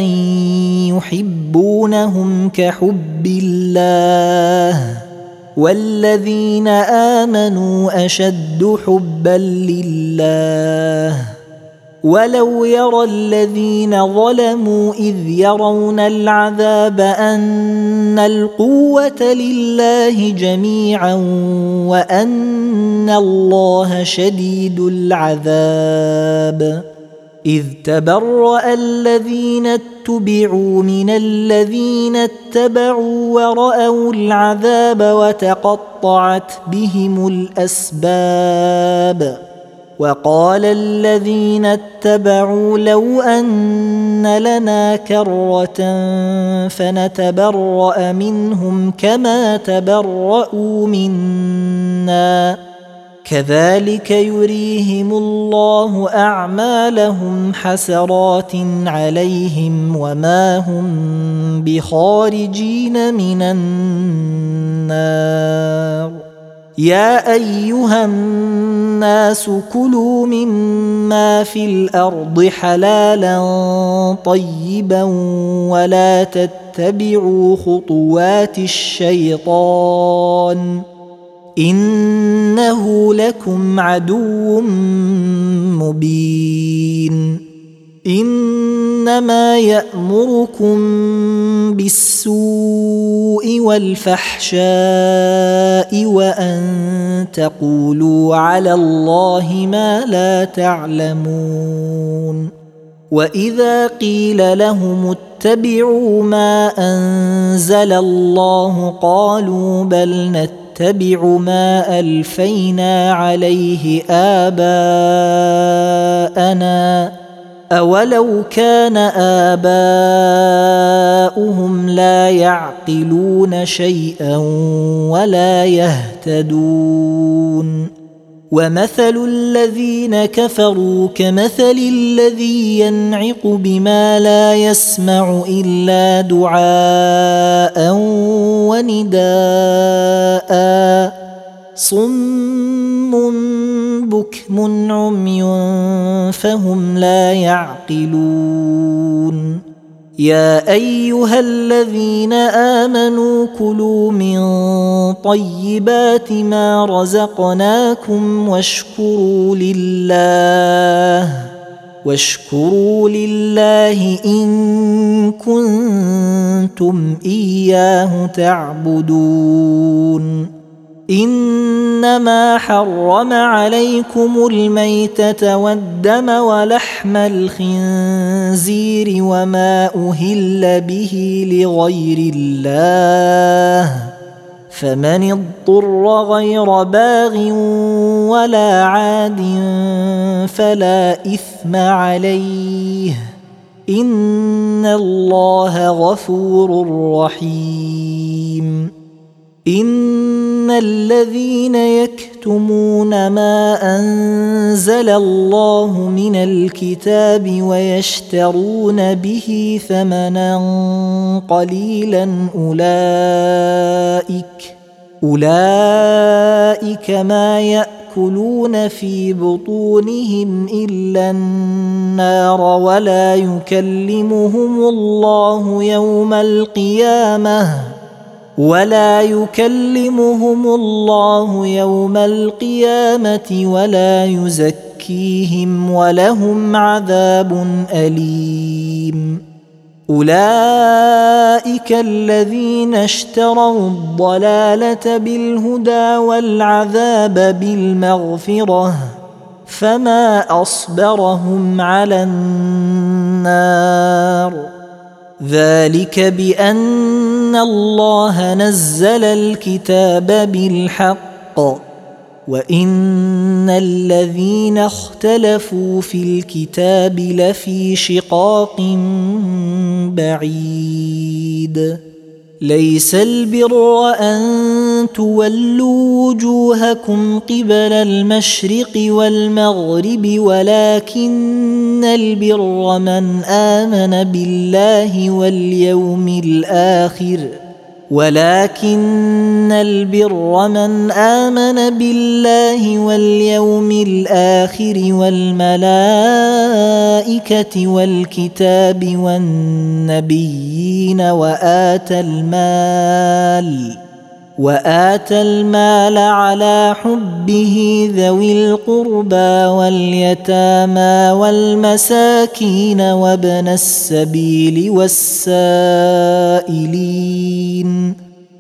يحبونهم كحب الله والذين آمنوا أشد حبا لله. ولو يرى الذين ظلموا إذ يرون العذاب أن القوة لله جميعا وأن الله شديد العذاب إذ تبرأ الذين اتبعوا من الذين اتبعوا ورأوا العذاب وتقطعت بهم الأسباب. وقال الذين اتبعوا لو أن لنا كرة فنتبرأ منهم كما تبرأوا منا كذلك يريهم الله أعمالهم حسرات عليهم وما هم بخارجين من النار. يا أيها الناس كلوا مما في الأرض حلالا طيبا ولا تتبعوا خطوات الشيطان إنه لكم عدو مبين. إنما يأمركم بالسوء والفحشاء وأن تقولوا على الله ما لا تعلمون. وإذا قيل لهم اتبعوا ما أنزل الله قالوا بل نتبع ما ألفينا عليه آباءنا أولو كان آباؤهم لا يعقلون شيئا ولا يهتدون. ومثل الذين كفروا كمثل الذي ينعق بما لا يسمع إلا دعاء ونداء صم بكم عمي فهم لا يعقلون. يا أيها الذين آمنوا كلوا من طيبات ما رزقناكم واشكروا لله واشكروا لله إن كنتم إياه تعبدون. إنما حرم عليكم الميتة والدم ولحم الخنزير وما أهل به لغير الله فمن اضطر غير باغ ولا عاد فلا إثم عليه إن الله غفور رحيم إن الذين يكتمون ما أنزل الله من الكتاب ويشترون به ثمنا قليلا أولئك أولئك ما يأكلون في بطونهم إلا النار ولا يكلمهم الله يوم القيامة ولا يكلمهم الله يوم القيامة ولا يزكيهم ولهم عذاب أليم أولئك الذين اشتروا الضلالة بالهدى والعذاب بالمغفرة فما أصبرهم على النار ذلك بأن الله نزل الكتاب بالحق وإن الذين اختلفوا في الكتاب لفي شقاق بعيد ليس البر أن تولوا وجوهكم قبل المشرق والمغرب ولكن البر من آمن بالله واليوم الآخر ولكن البر من آمن بالله واليوم الآخر والملائكة والكتاب والنبيين وآتى المال وآتى المال على حبه ذوي القربى واليتامى والمساكين وابن السبيل والسائلين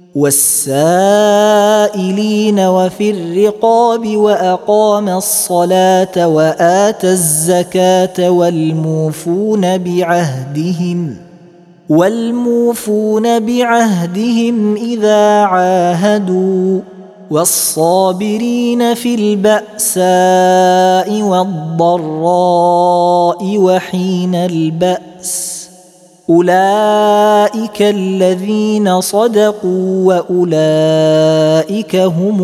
والسائلين وفي الرقاب وأقام الصلاة وآتى الزكاة والموفون بعهدهم والموفون بعهدهم إذا عاهدوا والصابرين في البأساء والضراء وحين البأس أولئك الذين صدقوا وأولئك هم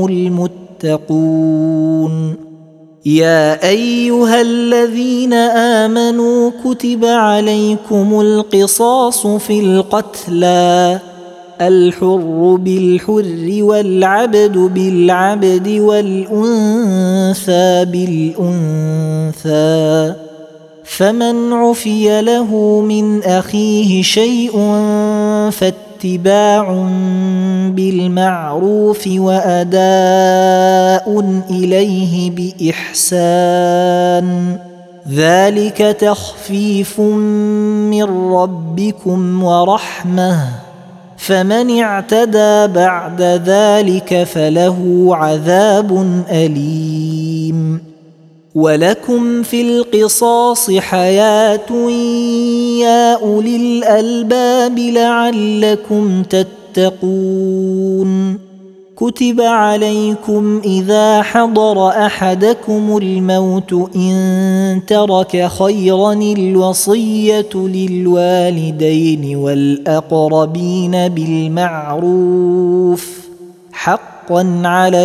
المتقون يا أيها الذين آمنوا كتب عليكم القصاص في القتلى الحر بالحر والعبد بالعبد والأنثى بالأنثى فمن عفي له من أخيه شيء فاتباع بالمعروف وأداء إليه بإحسان ذلك تخفيف من ربكم ورحمة فمن اعتدى بعد ذلك فله عذاب أليم ولكم في القصاص حياة يا أولي الألباب لعلكم تتقون كتب عليكم إذا حضر أحدكم الموت إن ترك خيرا الوصية للوالدين والأقربين بالمعروف حقا على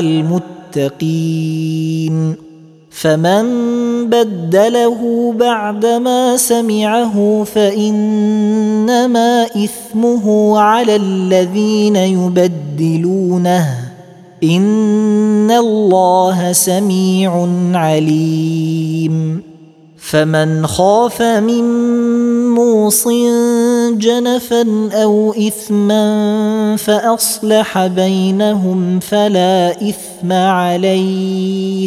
المتقين فمن بدله بعدما سمعه فإنما إثمه على الذين يبدلونه إن الله سميع عليم فمن خاف من موص جنفا أو إثما فأصلح بينهم فلا إثم عليه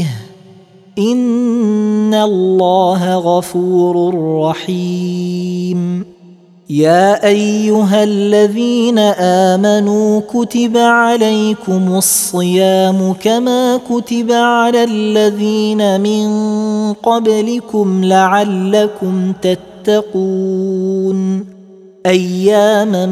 إن الله غفور رحيم يا أيها الذين آمنوا كتب عليكم الصيام كما كتب على الذين من قبلكم لعلكم تتقون أياما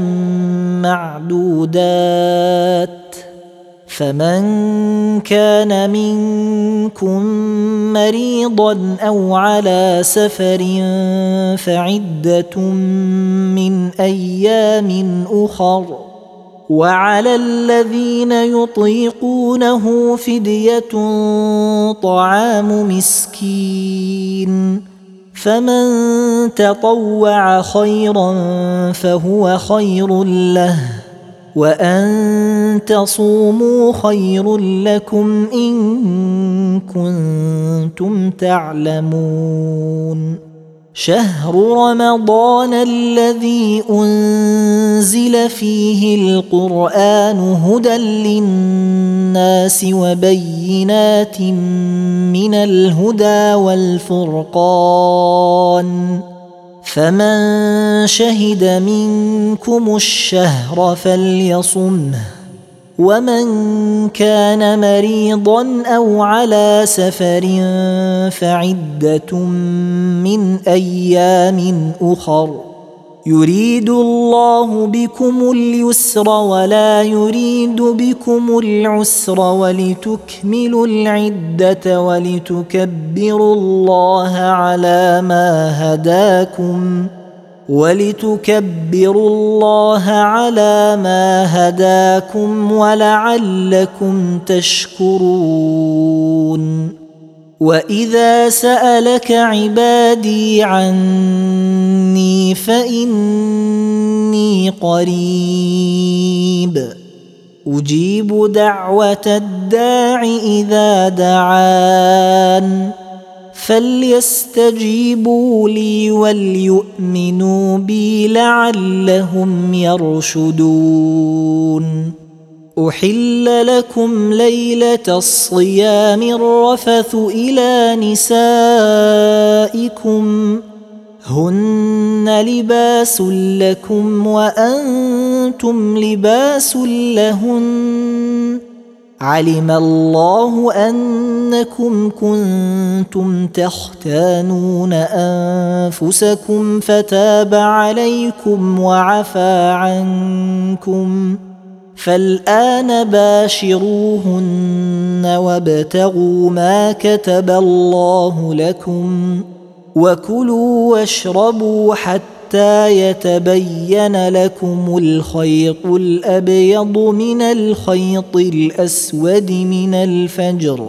معدودات فمن كان منكم مريضا أو على سفر فعدة من أيام أخر وعلى الذين يطيقونه فدية طعام مسكين فمن تطوع خيرا فهو خير له وأن تصوموا خير لكم إن كنتم تعلمون شهر رمضان الذي أنزل فيه القرآن هدى للناس وبينات من الهدى والفرقان فمن شهد منكم الشهر فليصمه ومن كان مريضا أو على سفر فعدة من أيام أخر يريد الله بكم اليسر ولا يريد بكم العسر ولتكملوا العدة ولتكبروا الله على ما هداكم ولتكبروا الله على ما هداكم ولعلكم تشكرون وإذا سألك عبادي عني فإني قريب أجيب دعوة الداع إذا دعان فليستجيبوا لي وليؤمنوا بي لعلهم يرشدون أحل لكم ليلة الصيام الرفث إلى نسائكم هن لباس لكم وأنتم لباس لهن علم الله أنكم كنتم تختانون أنفسكم فتاب عليكم وعفى عنكم فالآن باشروهن وابتغوا ما كتب الله لكم وكلوا واشربوا حتى يتبين لكم الخيط الأبيض من الخيط الأسود من الفجر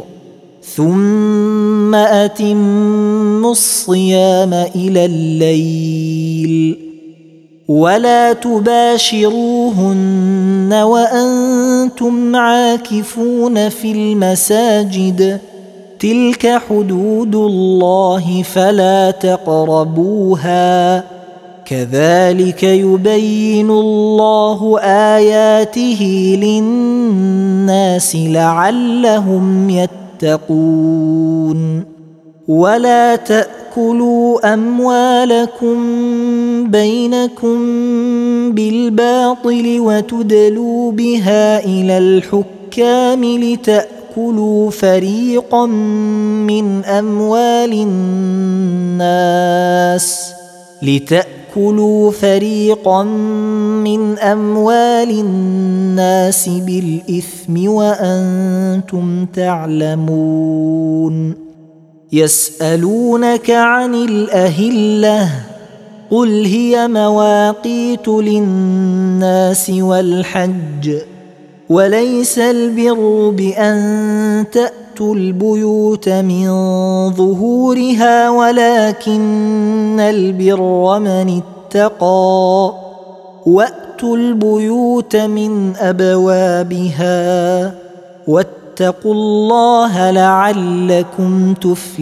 ثم أتموا الصيام إلى الليل ولا تباشروهن وأنتم عاكفون في المساجد تلك حدود الله فلا تقربوها كذلك يبين الله آياته للناس لعلهم يتقون ولا تأكلوا أموالكم بينكم بالباطل وتدلوا بها إلى الحكام لتأكلوا فريقا من أموال الناس لتأكلوا فريقا من أموال الناس بالإثم وأنتم تعلمون يسألونك عن الأهلة قل هي مواقيت للناس والحج وليس البر بأن تأتوا البيوت من ظهورها ولكن البر من اتقى وأتوا البيوت من أبوابها واتقوا الله لعلكم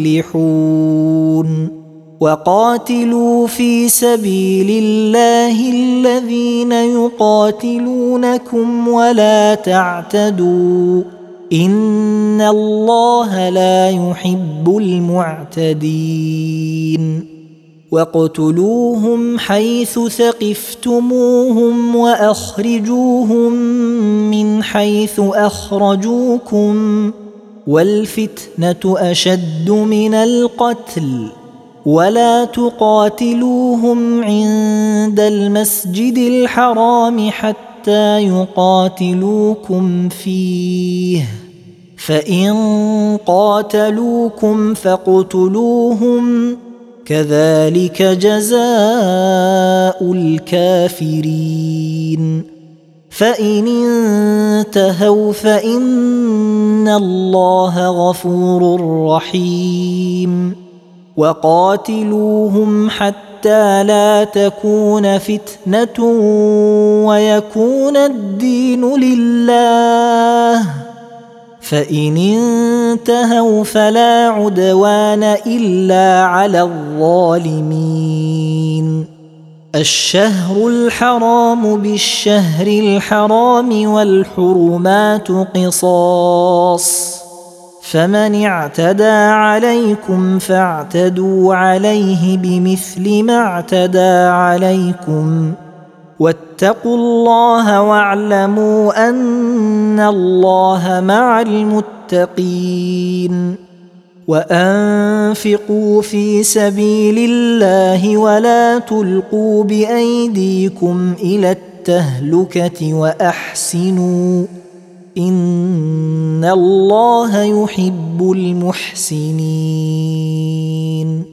تفلحون وقاتلوا في سبيل الله الذين يقاتلونكم ولا تعتدوا إن الله لا يحب المعتدين واقتلوهم حيث ثقفتموهم وأخرجوهم من حيث أخرجوكم والفتنة أشد من القتل ولا تقاتلوهم عند المسجد الحرام حتى يقاتلوكم فيه فإن قاتلوكم فاقتلوهم كذلك جزاء الكافرين فإن انتهوا فإن الله غفور رحيم وقاتلوهم حتى لا تكون فتنة ويكون الدين لله فإن انتهوا فلا عدوان إلا على الظالمين الشهر الحرام بالشهر الحرام والحرمات قصاص فمن اعتدى عليكم فاعتدوا عليه بمثل ما اعتدى عليكم واتقوا الله واعلموا أن الله مع المتقين وأنفقوا في سبيل الله ولا تلقوا بأيديكم إلى التهلكة وأحسنوا إن الله يحب المحسنين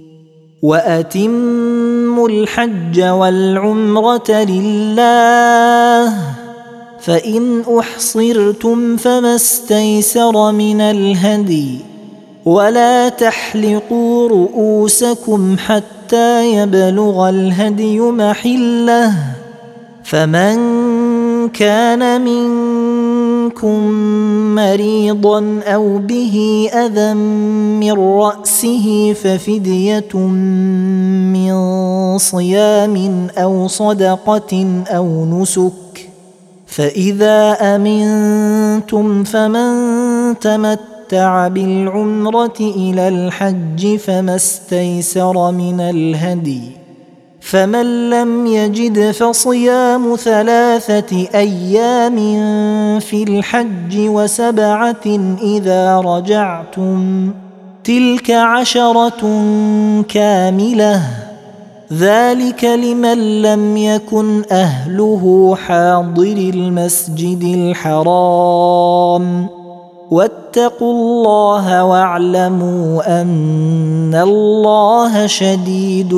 وأتموا الحج والعمرة لله فإن أحصرتم فما استيسر من الهدي ولا تحلقوا رؤوسكم حتى يبلغ الهدي محله فمن كان منكم مريضا أو به أذى من رأسه ففدية من صيام أو صدقة أو نسك فإذا أمنتم فمن تمتع بالعمرة إلى الحج فما استيسر من الهدي فمن لم يجد فصيام ثلاثة أيام في الحج وسبعة إذا رجعتم تلك عشرة كاملة ذلك لمن لم يكن أهله حاضر المسجد الحرام واتقوا الله واعلموا أن الله شديد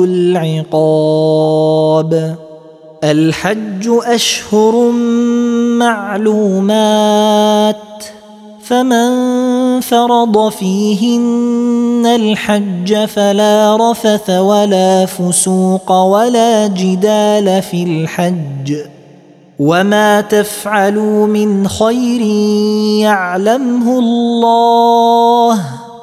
العقاب الحج أشهر معلومات فمن فرض فيهن الحج فلا رفث ولا فسوق ولا جدال في الحج وما تفعلوا من خير يعلمه الله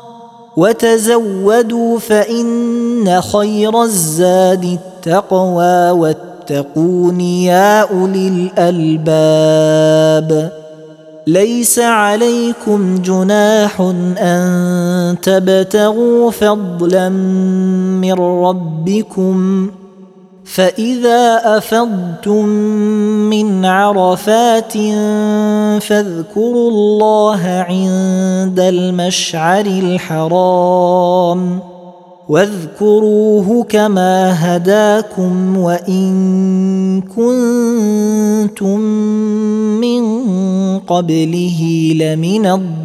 وتزودوا فإن خير الزاد التقوى واتقون يا أولي الألباب ليس عليكم جناح أن تبتغوا فضلا من ربكم فإذا أفضتم من عرفات فاذكروا الله عند المشعر الحرام واذكروه كما هداكم وإن كنتم من قبله لمن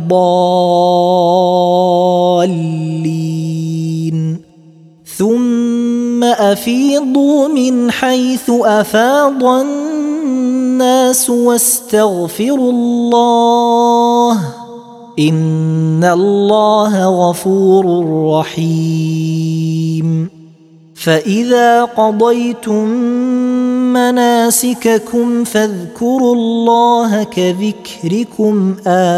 الضالين ثم أفيضوا من حيث أفاض الناس واستغفروا الله إن الله غفور رحيم فإذا قضيتم مناسككم فاذكروا الله كذكركم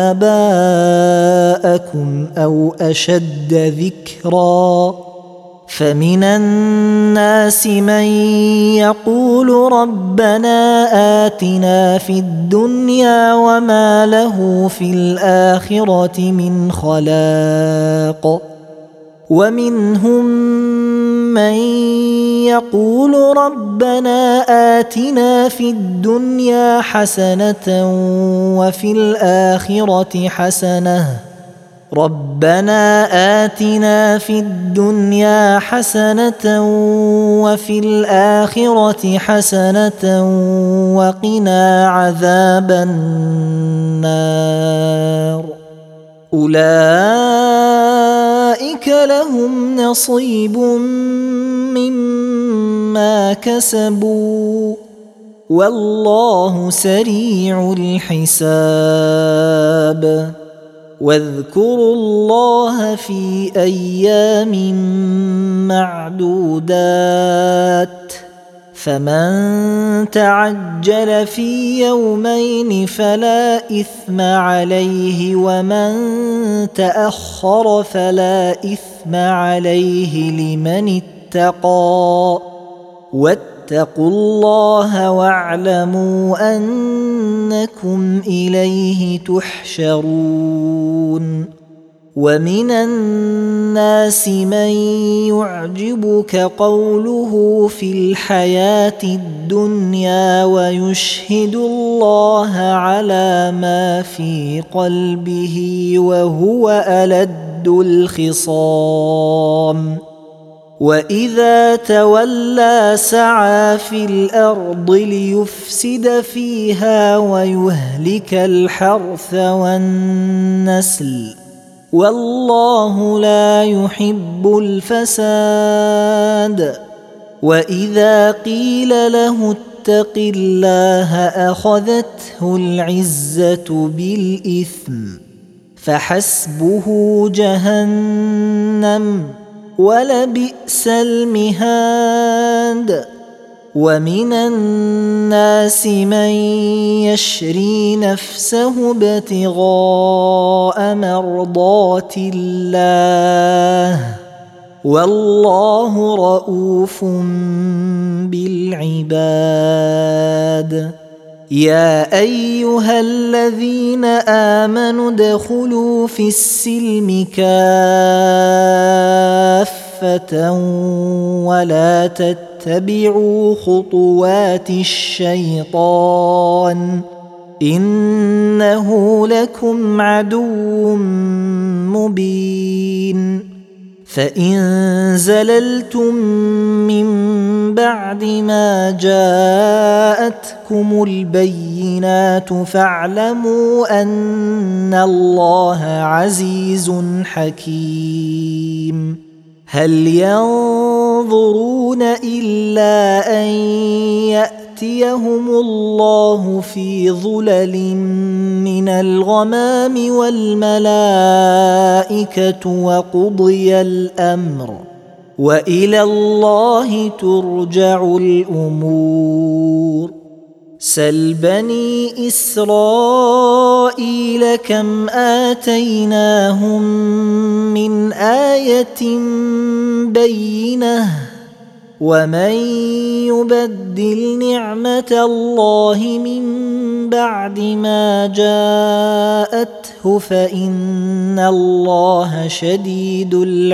آباءكم أو أشد ذكرًا فمن الناس من يقول ربنا آتنا في الدنيا وما له في الآخرة من خلاق ومنهم من يقول ربنا آتنا في الدنيا حسنة وفي الآخرة حسنة ربنا آتنا في الدنيا حسنة وفي الآخرة حسنة وقنا عذاب النار أولئك لهم نصيب مما كسبوا والله سريع الحساب واذكروا الله في أيام معدودات فمن تعجل في يومين فلا إثم عليه ومن تأخر فلا إثم عليه لمن اتقى واتقوا الله واعلموا أنكم إليه تحشرون ومن الناس من يعجبك قوله في الحياة الدنيا ويشهد الله على ما في قلبه وهو ألد الخصام وإذا تولى سعى في الأرض ليفسد فيها ويهلك الحرث والنسل والله لا يحب الفساد وإذا قيل له اتق الله أخذته العزة بالإثم فحسبه جهنم ولبئس المهاد ومن الناس من يشري نفسه ابتغاء مرضات الله والله رؤوف بالعباد يا أيها الذين آمنوا ادخلوا في السلم كافة ولا تتبعوا خطوات الشيطان إنه لكم عدو مبين فإن زللتم من بعد ما جاءتكم البينات فاعلموا أن الله عزيز حكيم هل ينظرون إلا أن يأتيهم الله في ظلل من الغمام والملائكة وقضي الأمر وإلى الله ترجع الأمور سل بني إسرائيل كم آتيناهم من آية بينة ومن يبدل نعمة الله من بعد ما جاءته فإن الله شديد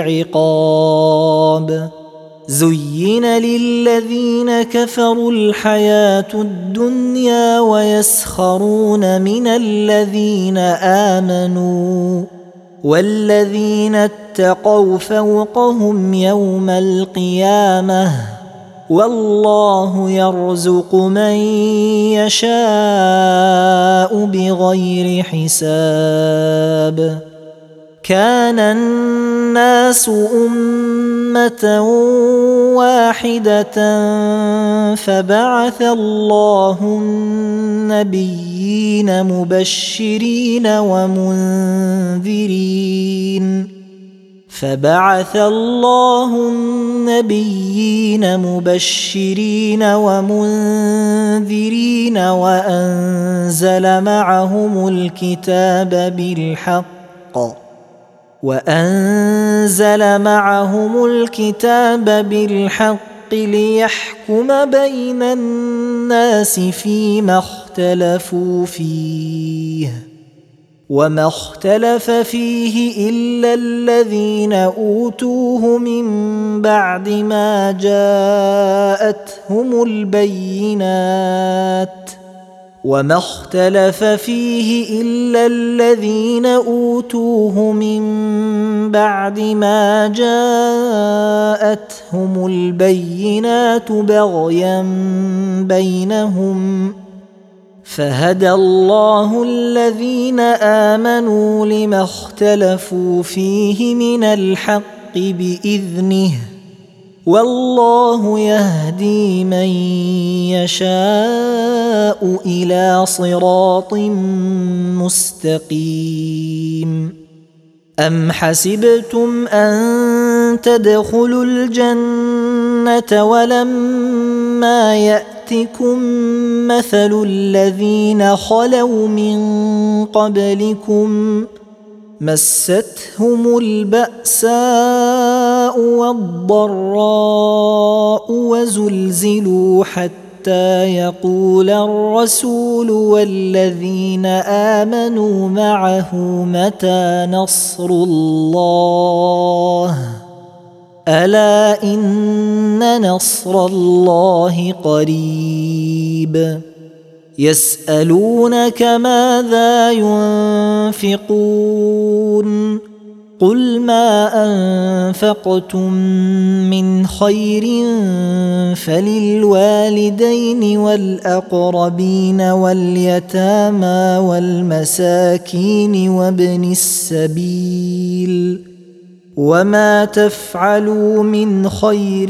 العقاب زين للذين كفروا الحياة الدنيا ويسخرون من الذين آمنوا والذين اتقوا فوقهم يوم القيامة والله يرزق من يشاء بغير حساب كان الناس أمة واحدة فبعث الله النبيين مبشرين ومنذرين فبعث الله النبيين مبشرين ومنذرين وأنزل معهم الكتاب بالحق وأنزل معهم الكتاب بالحق ليحكم بين الناس فيما اختلفوا فيه وما اختلف فيه إلا الذين أوتوه من بعد ما جاءتهم البينات وما اختلف فيه إلا الذين أوتوه من بعد ما جاءتهم البينات بغيا بينهم فهدى الله الذين آمنوا لما اختلفوا فيه من الحق بإذنه والله يهدي من يشاء إلى صراط مستقيم أم حسبتم أن تدخلوا الجنة ولما يأتكم مثل الذين خلوا من قبلكم مستهم البأساء والضراء وزلزلوا حتى يقول الرسول والذين آمنوا معه متى نصر الله ألا إن نصر الله قريب يسألونك ماذا ينفقون قل ما أنفقتم من خير فللوالدين والأقربين واليتامى والمساكين وابن السبيل وما تفعلوا من خير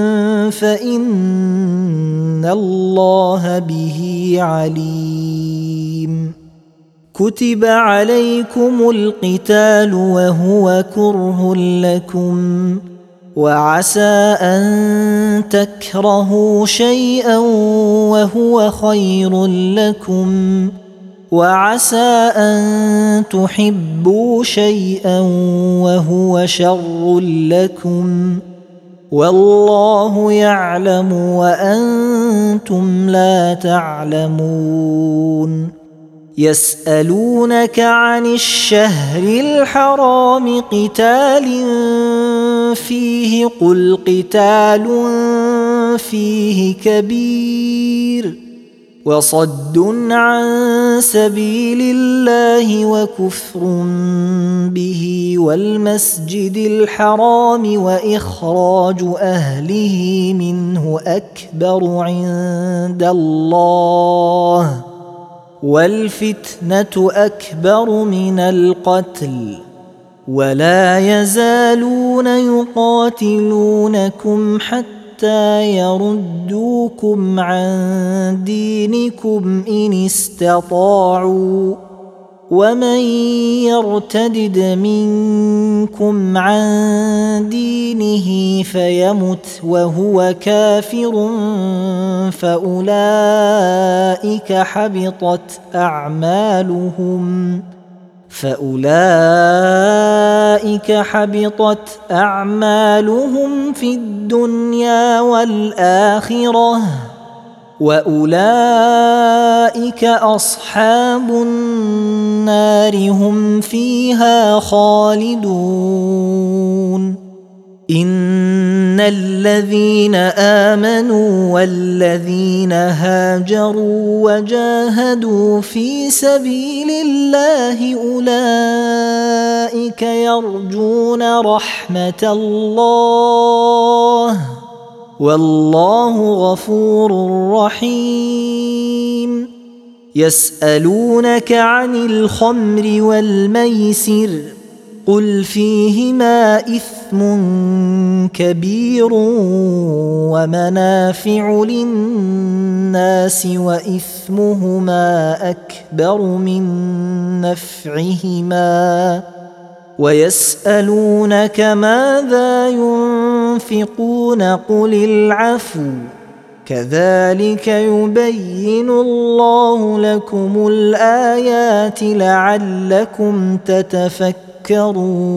فإن الله به عليم كتب عليكم القتال وهو كره لكم وعسى أن تكرهوا شيئا وهو خير لكم وعسى أن تحبوا شيئا وهو شر لكم والله يعلم وأنتم لا تعلمون يسألونك عن الشهر الحرام قتال فيه قل قتال فيه كبير وصد عن سبيل الله وكفر به والمسجد الحرام وإخراج أهله منه أكبر عند الله والفتنة أكبر من القتل ولا يزالون يقاتلونكم حتى حتى يردوكم عن دينكم إن استطاعوا ومن يرتدد منكم عن دينه فيمت وهو كافر فأولئك حبطت أعمالهم فأولئك حبطت أعمالهم في الدنيا والآخرة وأولئك أصحاب النار هم فيها خالدون إن الذين آمنوا والذين هاجروا وجاهدوا في سبيل الله أولئك يرجون رحمة الله والله غفور رحيم يسألونك عن الخمر والميسر قل فيهما إثم كبير ومنافع للناس وإثمهما أكبر من نفعهما ويسألونك ماذا ينفقون قل العفو كذلك يبين الله لكم الآيات لعلكم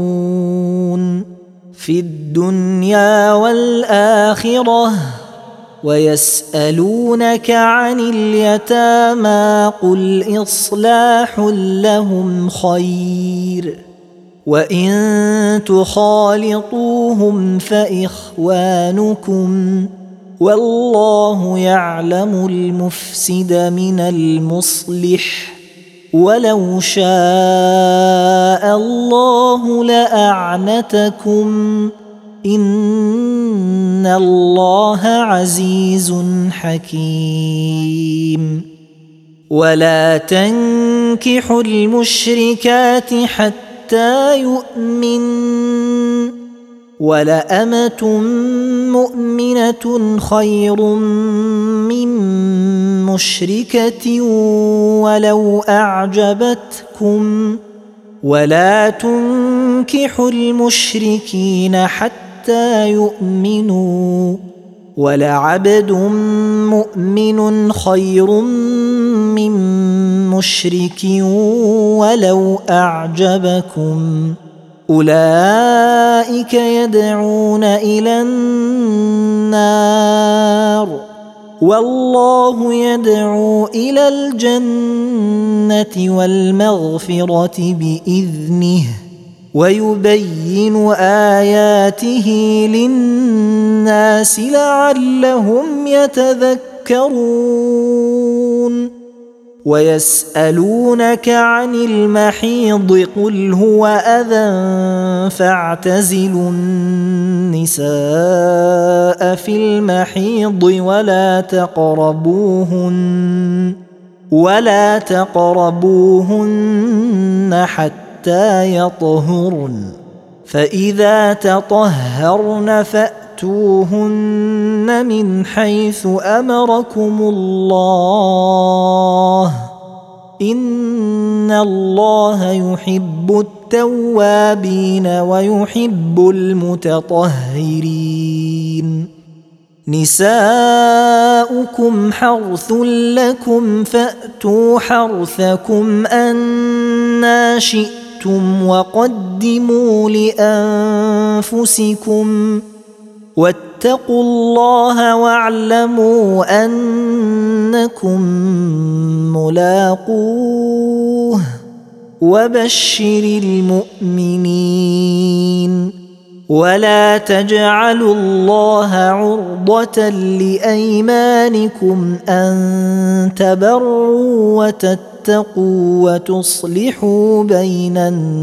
تتفكرون في الدنيا والآخرة ويسألونك عن اليتامى قل إصلاح لهم خير وإن تخالطوهم فإخوانكم والله يعلم المفسد من المصلح ولو شاء الله لأعنتكم إن الله عزيز حكيم ولا تنكحوا المشركات حتى يؤمن ولأمة مؤمنة خير من مشركة ولو أعجبتكم ولا تنكحوا المشركين حتى يؤمنوا ولعبد مؤمن خير من مشرك ولو أعجبكم أولئك يدعون إلى النار والله يدعو إلى الجنة والمغفرة بإذنه ويبين آياته للناس لعلهم يتذكرون ويسألونك عن المحيض قل هو أذى فاعتزلوا النساء في المحيض ولا تقربوهن ولا تقربوهن حتى يطهرن فإذا تطهرن فأتوهن من حيث أمركم الله إن الله يحب التوابين ويحب المتطهرين نساؤكم حرث لكم فأتوا حرثكم أنى شئتم وقدموا لأنفسكم واتقوا الله واعلموا أنكم ملاقوه وبشر المؤمنين ولا تجعلوا الله عرضة لأيمانكم أن تبروا وتتقوا وتصلحوا بين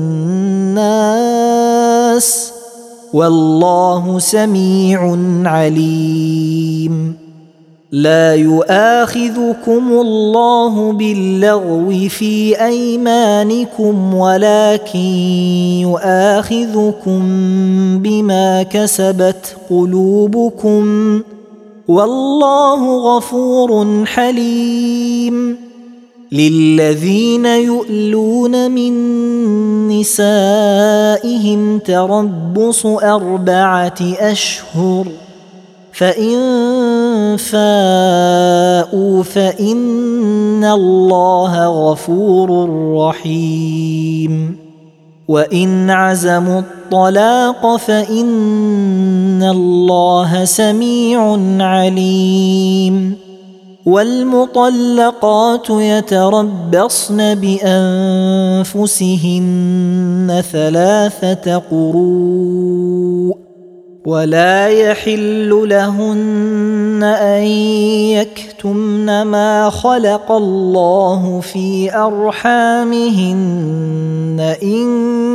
الناس والله سميع عليم لا يؤاخذكم الله باللغو في أيمانكم ولكن يؤاخذكم بما كسبت قلوبكم والله غفور حليم للذين يؤلون من نسائهم تربص أربعة أشهر فإن فاءوا فإن الله غفور رحيم وإن عزموا الطلاق فإن الله سميع عليم والمطلقات يتربصن بأنفسهن ثلاثة قروء ولا يحل لهن أن يكتمن ما خلق الله في أرحامهن إن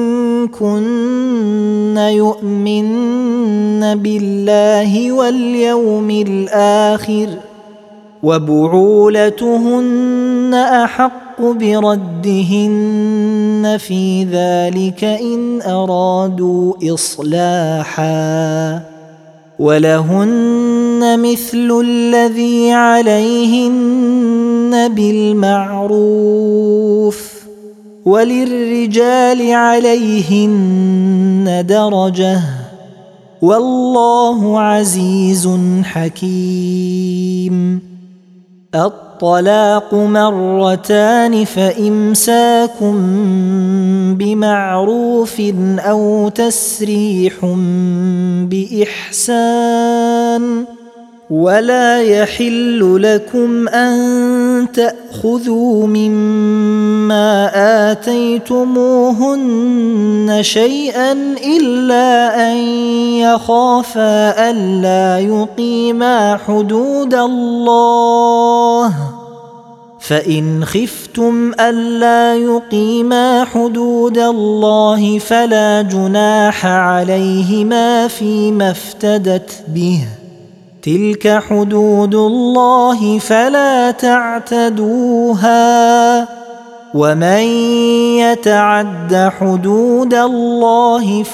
كن يؤمن بالله واليوم الآخر وبعولتهن أحق بردهن في ذلك إن أرادوا إصلاحا ولهن مثل الذي عليهن بالمعروف وللرجال عليهن درجة والله عزيز حكيم الطلاق مرتان فإمساك بمعروف أو تسريح بإحسان ولا يحل لكم أن تأخذوا مما آتيتموهن شيئا إلا أن يخافا ألا يقيما حدود الله، فإن خفتم ألا يقيما حدود الله فلا جناح عليهما فيما افتدت به، تلك حدود الله فلا تعتدوها، ومن يتعد حدود الله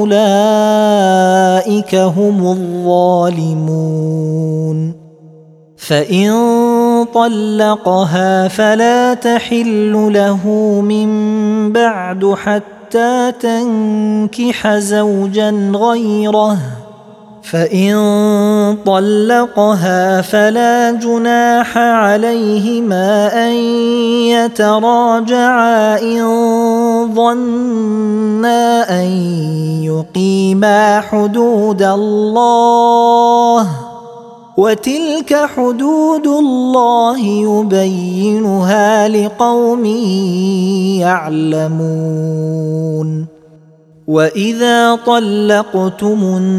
فأولئك هم الظالمون. فإن طلقها فلا تحل له من بعد حتى تنكح زوجا غيره، فإن طلقها فلا جناح عليهما أن يتراجعا إن ظنا أن يقيما حدود الله، وتلك حدود الله يبينها لقوم يعلمون. وإذا طلقتم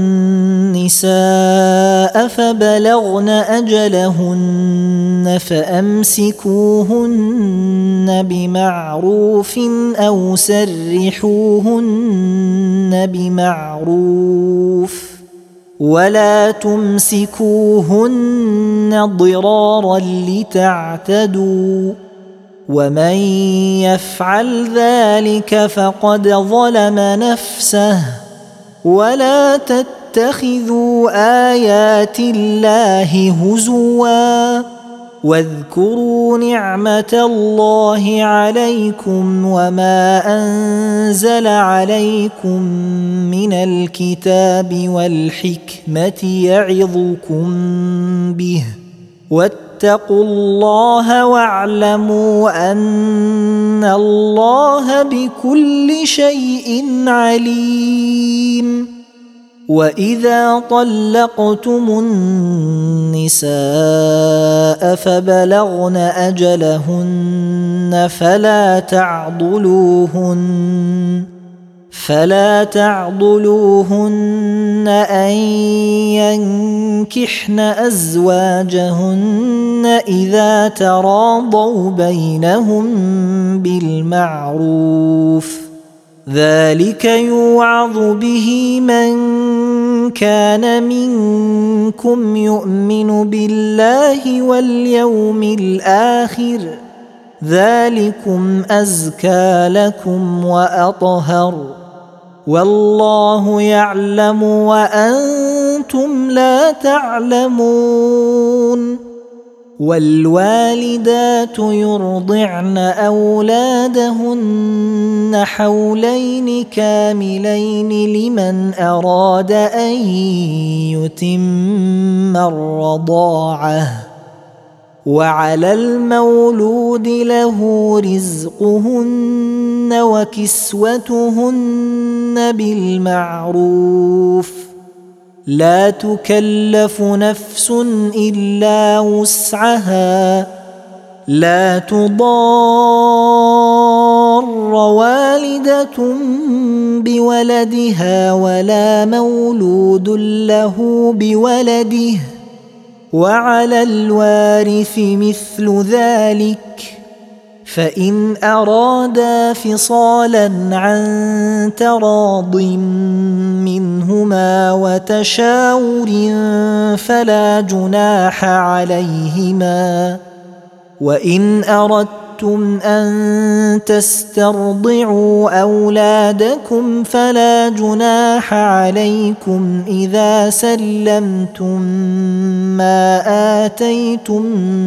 النساء فبلغن أجلهن فأمسكوهن بمعروف أو سرحوهن بمعروف، ولا تمسكوهن ضرارا لتعتدوا، ومن يفعل ذلك فقد ظلم نفسه. ولا تتخذوا آيات الله هزوا، واذكروا نعمة الله عليكم وما أنزل عليكم من الكتاب والحكمة يعظكم به، واتقوا الله واعلموا أن الله بكل شيء عليم. وإذا طلقتم النساء فبلغن أجلهن فلا تعضلوهن فلا تعضلوهن أن ينكحن أزواجهن إذا تراضوا بينهم بالمعروف، ذلك يوعظ به من كان منكم يؤمن بالله واليوم الآخر، ذلكم أزكى لكم وأطهر، والله يعلم وأنتم لا تعلمون. والوالدات يرضعن أولادهن حولين كاملين لمن أراد أن يتم الرضاعة، وعلى المولود له رزقهن وكسوتهن بالمعروف، لا تكلف نفس إلا وسعها، لا تضار والدة بولدها ولا مولود له بولده، وعلى الوارث مثل ذلك، فإن أرادا فصالا عن تراض منهما وتشاور فلا جناح عليهما. وإن أردتم أن تسترضعوا أولادكم فلا جناح عليكم إذا سلمتم ما آتيتم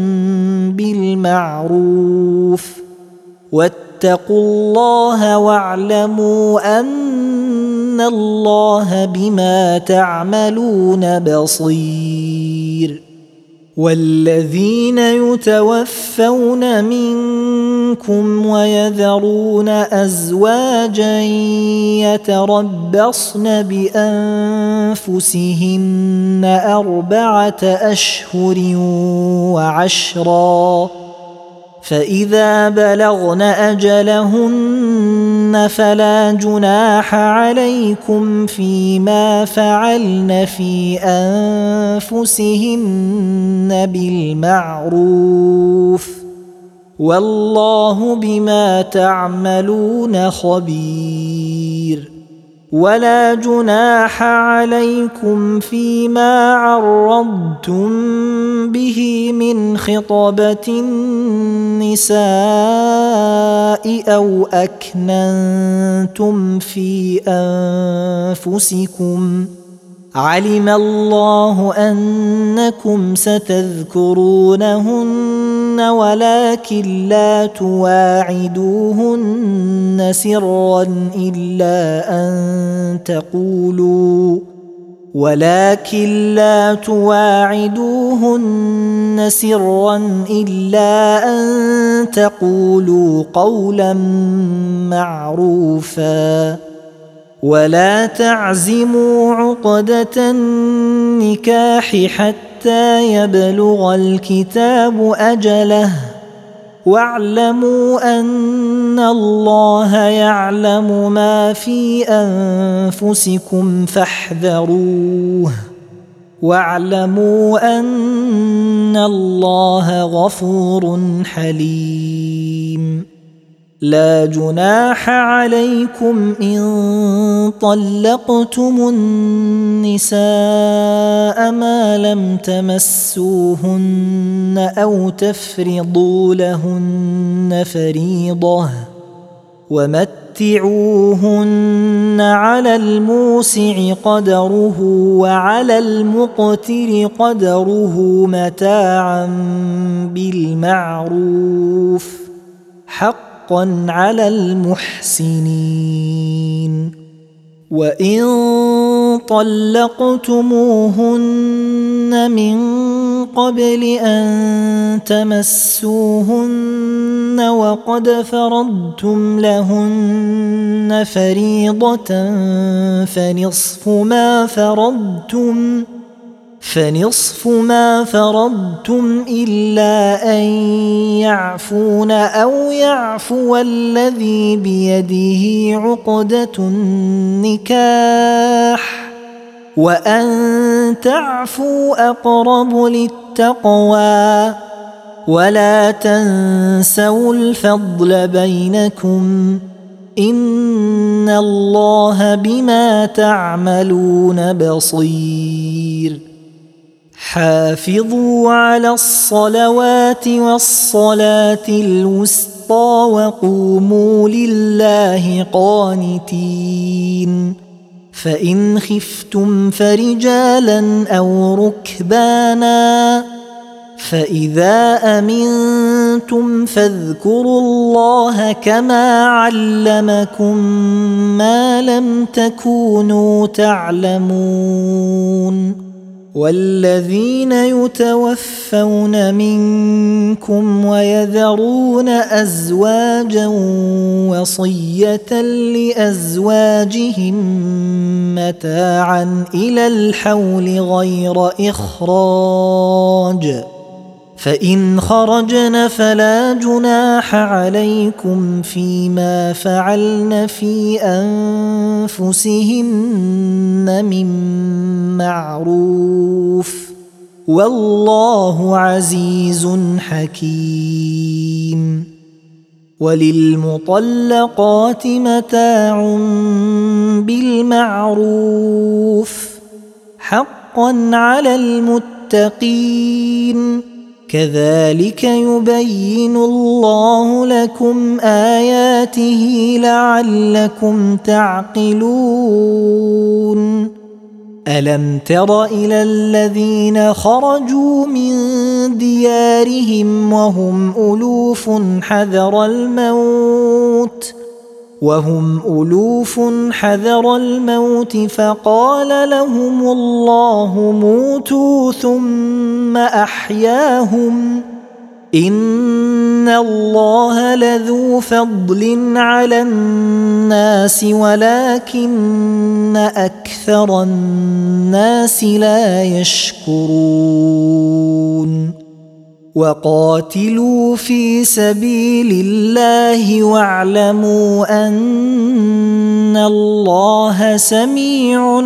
بالمعروف، واتقوا الله واعلموا أن الله بما تعملون بصير. والذين يتوفون منكم ويذرون أزواجا يتربصن بأنفسهن أربعة أشهر وعشرا فإذا بلغن أجلهن فلا جناح عليكم فيما فعلن في أنفسهن بالمعروف والله بما تعملون خبير ولا جناح عليكم فيما عرضتم به من خطبة النساء أو أكننتم في أنفسكم علم الله أنكم ستذكرونهن ولكن لا تواعدوهن سرا إلا أن تقولوا ولكن لا تواعدوهن سرا إلا أن تقولوا قولا معروفا ولا تعزموا عقدة النكاح حتى يبلغ الكتاب أجله واعلموا أن الله يعلم ما في أنفسكم فاحذروه واعلموا أن الله غفور حليم لا جناح عليكم إن طلقتم النساء ما لم تمسوهن أو تفرضوا لهن فريضة ومتعوهن على الموسع قدره وعلى المقتر قدره متاعا بالمعروف حقا على المحسنين وإن طلقتموهن من قبل أن تمسوهن وقد فرضتم لهن فريضة فنصف ما فرضتم فنصف ما فرضتم إلا أن يعفون أو يعفو الذي بيده عقدة النكاح وأن تعفوا أقرب للتقوى ولا تنسوا الفضل بينكم إن الله بما تعملون بصير حافظوا على الصلوات والصلاة الوسطى وقوموا لله قانتين فإن خفتم فرجالا أو ركبانا فإذا أمنتم فاذكروا الله كما علمكم ما لم تكونوا تعلمون والذين يتوفون منكم ويذرون أزواجا وصية لأزواجهم متاعا إلى الحول غير إخراج فإن خرجن فلا جناح عليكم فيما فعلن في أنفسهن من معروف والله عزيز حكيم وللمطلقات متاع بالمعروف حقا على المتقين كذلك يبين الله لكم آياته لعلكم تعقلون ألم تر إلى الذين خرجوا من ديارهم وهم ألوف حذر الموت وهم ألوف حذر الموت فقال لهم الله موتوا ثم أحياهم إن الله لذو فضل على الناس ولكن أكثر الناس لا يشكرون وقاتلوا في سبيل الله واعلموا أن الله سميع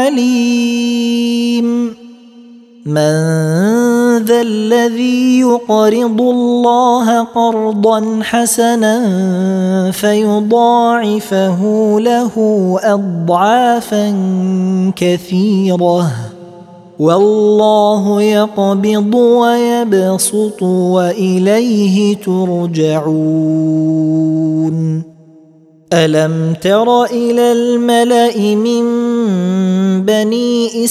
عليم من ذا الذي يقرض الله قرضا حسنا فيضاعفه له أضعافا كثيرة والله يقبض ويبسط وإليه ترجعون ألم تر إلى الملأ من بني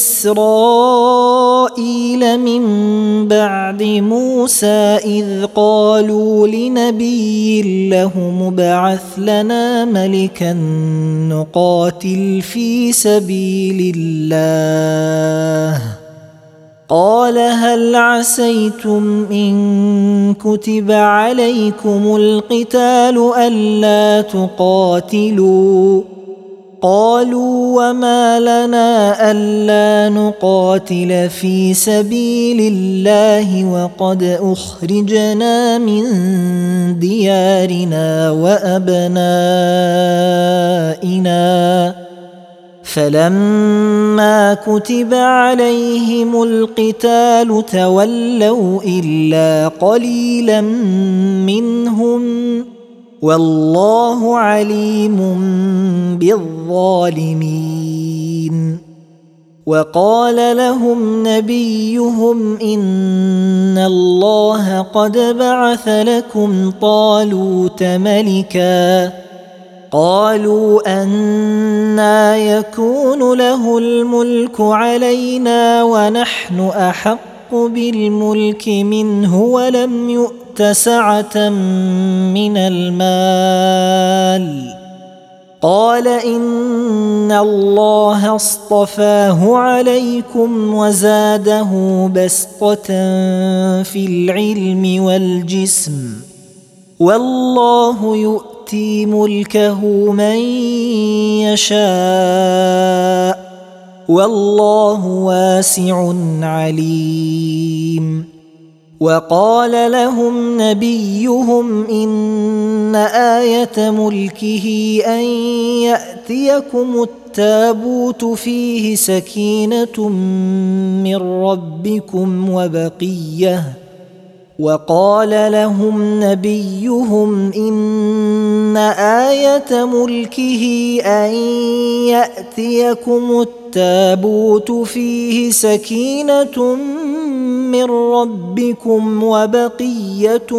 إسرائيل من بعد موسى إذ قالوا لنبي له ابعث لنا ملكا نقاتل في سبيل الله قال هل عسيتم إن كتب عليكم القتال ألا تقاتلوا قالوا وما لنا ألا نقاتل في سبيل الله وقد أخرجنا من ديارنا وأبنائنا فلما كتب عليهم القتال تولوا إلا قليلا منهم والله عليم بالظالمين وقال لهم نبيهم إن الله قد بعث لكم طالوت ملكا قالوا أنى يكون له الملك علينا ونحن أحق بالملك منه ولم يؤت سعة من المال قال إن الله اصطفاه عليكم وزاده بسطة في العلم والجسم والله يؤتي ملكه من يشاء والله واسع عليم وقال لهم نبيهم إن آية ملكه أن يأتيكم التابوت فيه سكينة من ربكم وبقية وقال لهم نبيهم إن آية ملكه أن يأتيكم التابوت فيه سكينة من ربكم وبقية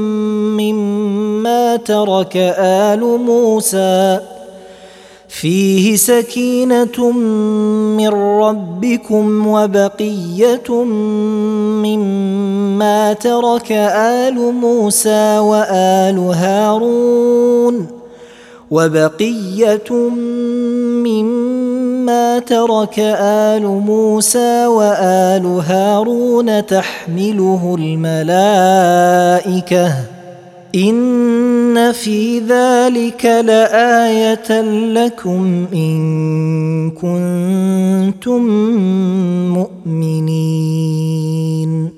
مما ترك آل موسى فيه سكينة من ربكم وبقية مما ترك آل موسى وآل هارون وبقية مما ترك آل موسى وآل هارون تحمله الملائكة إن في ذلك لآية لكم إن كنتم مؤمنين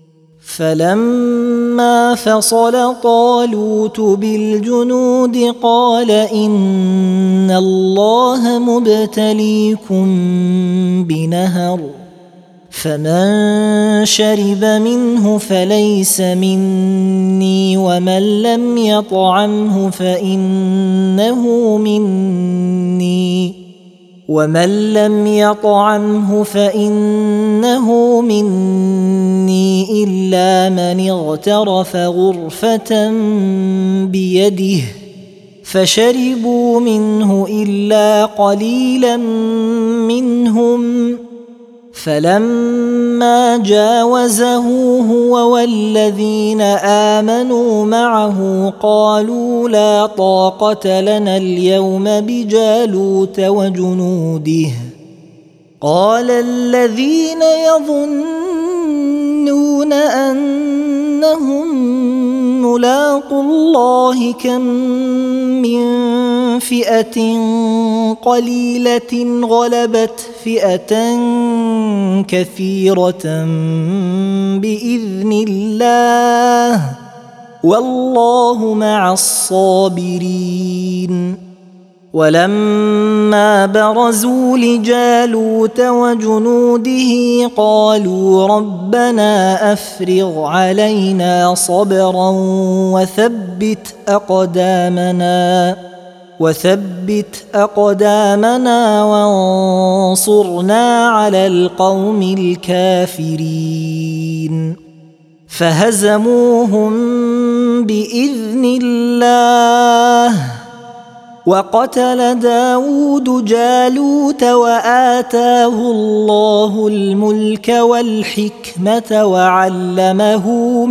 فلما فصل طالوت بالجنود قال إن الله مبتليكم بنهر فمن شرب منه فليس مني ومن لم يطعمه فإنه مني ومن لم يطعمه فإنه مني إلا من اغترف غرفة بيده فشربوا منه إلا قليلا منهم فلما جاوزه هو والذين آمنوا معه قالوا لا طاقة لنا اليوم بجالوت وجنوده قال الذين يظنون أنهم ملاقو الله كم من فئة قليلة غلبت فئة كثيرة بإذن الله والله مع الصابرين ولما برزوا لجالوت وجنوده قالوا ربنا أفرغ علينا صبرا وثبت أقدامنا وثبت أقدامنا وانصرنا على القوم الكافرين فهزموهم بإذن الله وقتل داود جالوت وآتاه الله الملك والحكمة وعلمه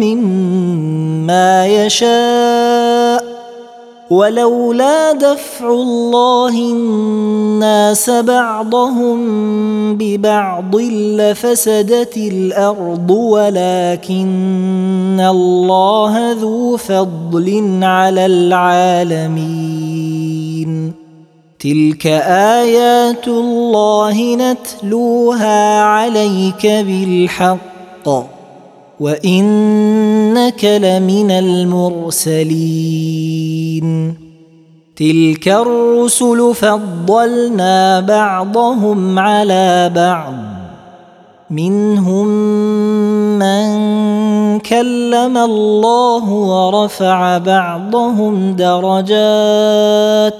مما يشاء ولولا دفع الله الناس بعضهم ببعض لفسدت الأرض ولكن الله ذو فضل على العالمين تلك آيات الله نتلوها عليك بالحق وإنك لمن المرسلين تلك الرسل فضلنا بعضهم على بعض منهم من كلم الله ورفع بعضهم درجات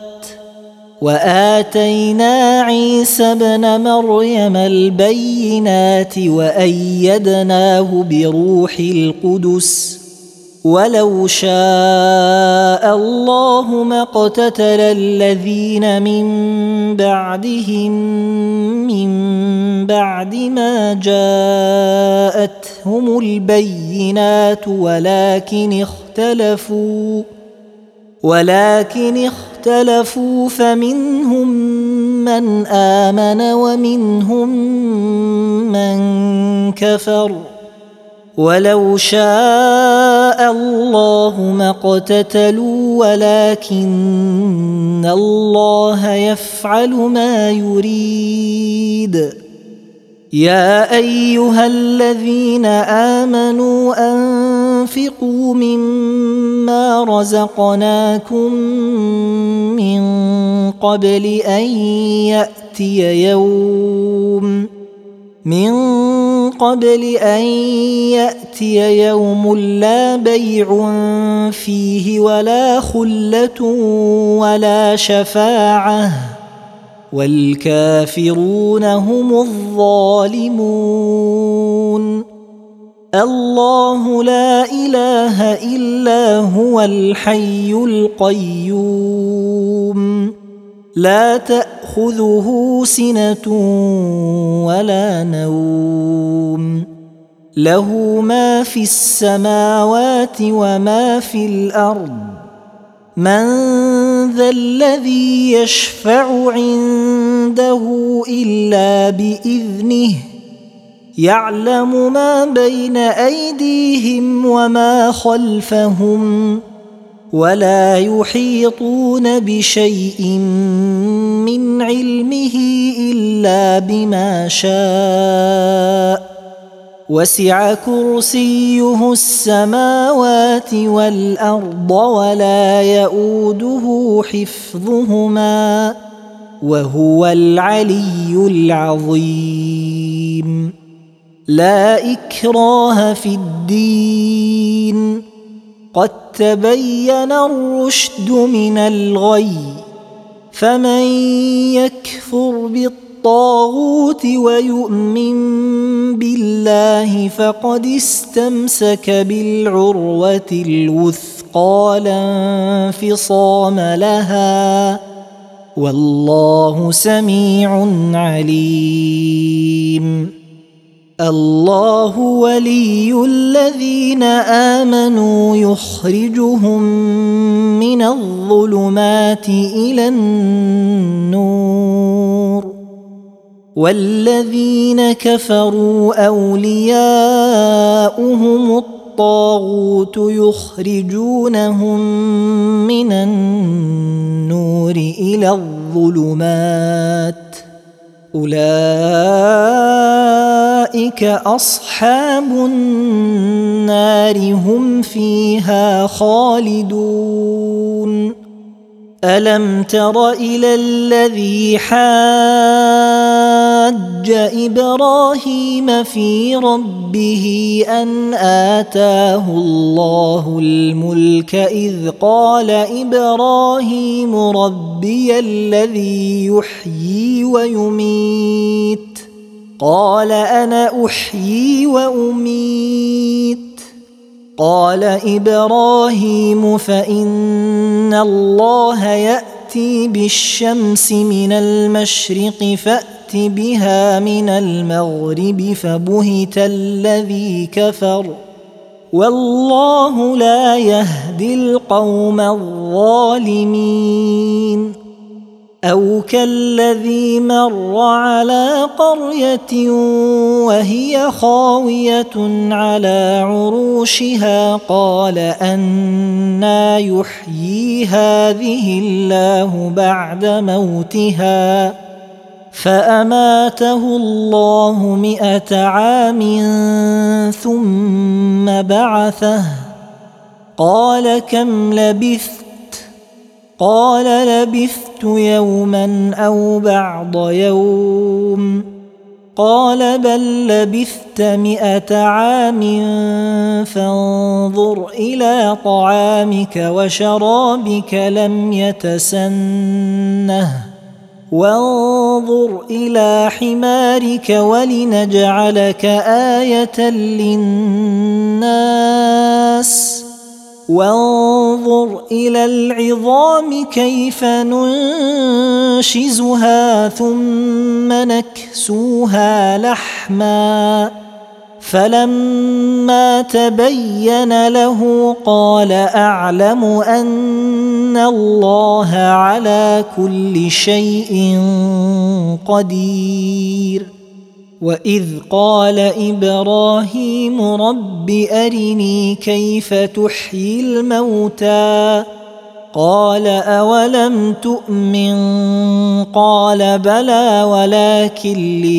وآتينا عيسى ابن مريم البينات وأيدناه بروح القدس ولو شاء الله ما اقتتل الذين من بعدهم من بعد ما جاءتهم البينات ولكن اختلفوا ولكن اختلفوا فمنهم من آمن ومنهم من كفر ولو شاء الله ما اقتتلوا ولكن الله يفعل ما يريد يا أيها الذين آمنوا أنفقوا مما رزقناكم من قبل أن يأتي يوم من قبل أن يأتي يوم لا بيع فيه ولا خلة ولا شفاعة والكافرون هم الظالمون الله لا إله إلا هو الحي القيوم لا تأخذه سنة ولا نوم له ما في السماوات وما في الأرض من ذا الذي يشفع عنده إلا بإذنه يعلم ما بين أيديهم وما خلفهم ولا يحيطون بشيء من علمه إلا بما شاء وسع كرسيه السماوات والأرض ولا يؤوده حفظهما وهو العلي العظيم لا إكراه في الدين قد تبين الرشد من الغي فمن يكفر بالطاغوت ويؤمن بالله فقد استمسك بالعروة الوثقى لا انفصام لها والله سميع عليم الله ولي الذين آمنوا يخرجهم من الظلمات إلى النور والذين كفروا أولياؤهم الطاغوت يخرجونهم من النور إلى الظلمات أولئك أصحاب النار هم فيها خالدون ألم تر إلى الذي حاج إبراهيم في ربه أن آتاه الله الملك إذ قال إبراهيم ربي الذي يحيي ويميت قال أنا أحيي وأميت قال إبراهيم فإن الله يأتي بالشمس من المشرق فأت بها من المغرب فبهت الذي كفر والله لا يهدي القوم الظالمين أو كالذي مر على قرية وهي خاوية على عروشها قال أنى يحيي هذه الله بعد موتها فأماته الله مئة عام ثم بعثه قال كم لبثت قال لبثت يوما أو بعض يوم قال بل لبثت مئة عام فانظر إلى طعامك وشرابك لم يتسنه وانظر إلى حمارك ولنجعلك آية للناس وانظر إلى العظام كيف ننشزها ثم نكسوها لحما فلما تبين له قال أعلم أن الله على كل شيء قدير وإذ قال إبراهيم رب أرني كيف تحيي الموتى قال أولم تؤمن قال بلى ولكن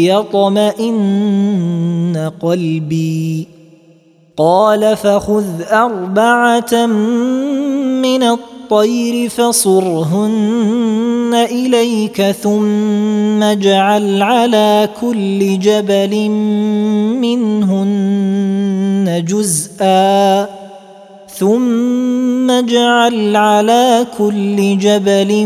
ليطمئن قلبي قال فخذ أربعة من الطير فصرهن إليك ثم اجعل على كل جبل منهن جزءا ثم اجعل على كل جبل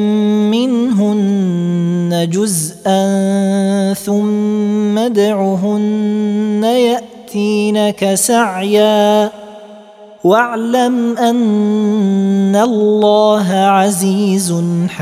منهن جزءا ثم ادعهن يأتينك سعيا واعلم أن الله عزيز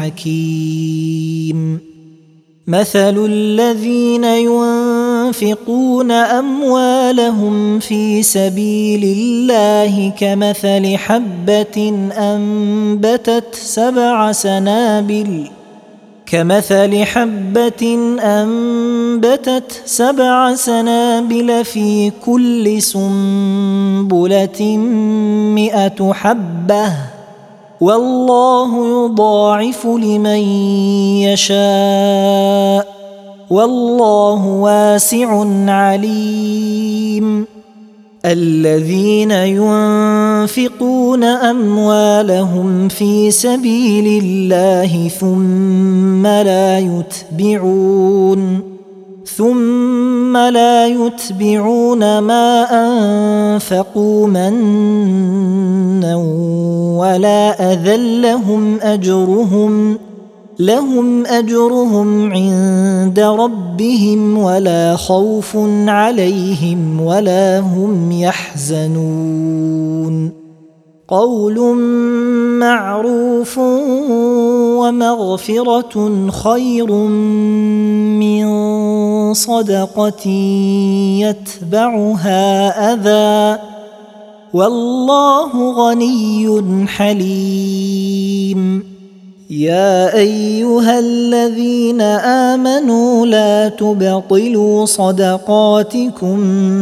حكيم مثل الذين ينفقون أموالهم في سبيل الله كمثل حبة أنبتت سبع سنابل كمثل حبة أنبتت سبع سنابل في كل سنبلة مئة حبة والله يضاعف لمن يشاء والله واسع عليم الذين ينفقون أموالهم في سبيل الله ثم لا يتبعون ثم لا يتبعون ما أنفقوا منا ولا أذى لهم أجرهم لهم أجرهم عند ربهم ولا خوف عليهم ولا هم يحزنون قول معروف ومغفرة خير من صدقة يتبعها أذى والله غني حليم. يا أيها الذين آمنوا لا تبطلوا صدقاتكم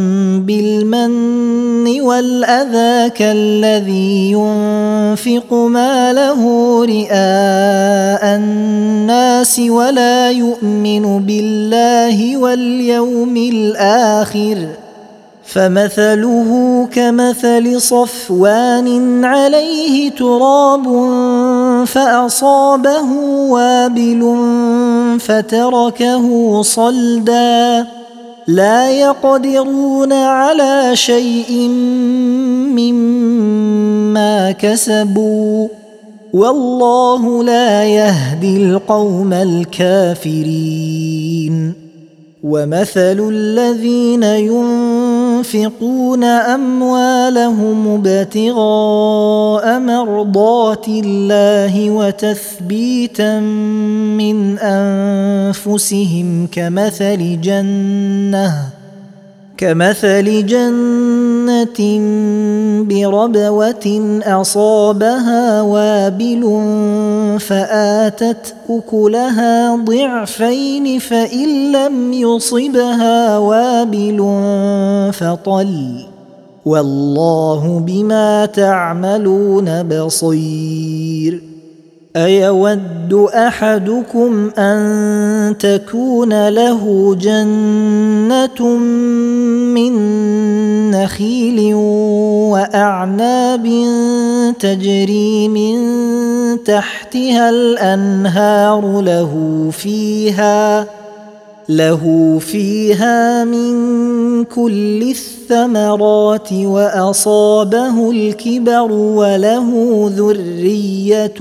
بالمن والأذى كالذي ينفق ماله رئاء الناس ولا يؤمن بالله واليوم الآخر فمثله كمثل صفوان عليه تراب فأصابه وابل فتركه صلدا لا يقدرون على شيء مما كسبوا والله لا يهدي القوم الكافرين. ومثل الذين ينفقون أموالهم ابتغاء مرضات الله وتثبيتا من أنفسهم كمثل جنة كمثل جنة بربوة أصابها وابل فآتت أكلها ضعفين فإن لم يصبها وابل فطل والله بما تعملون بصير. أيود أحدكم أن تكون له جنة من نخيل وأعناب تجري من تحتها الأنهار له فيها له فيها من كل الثمرات وأصابه الكبر وله ذرية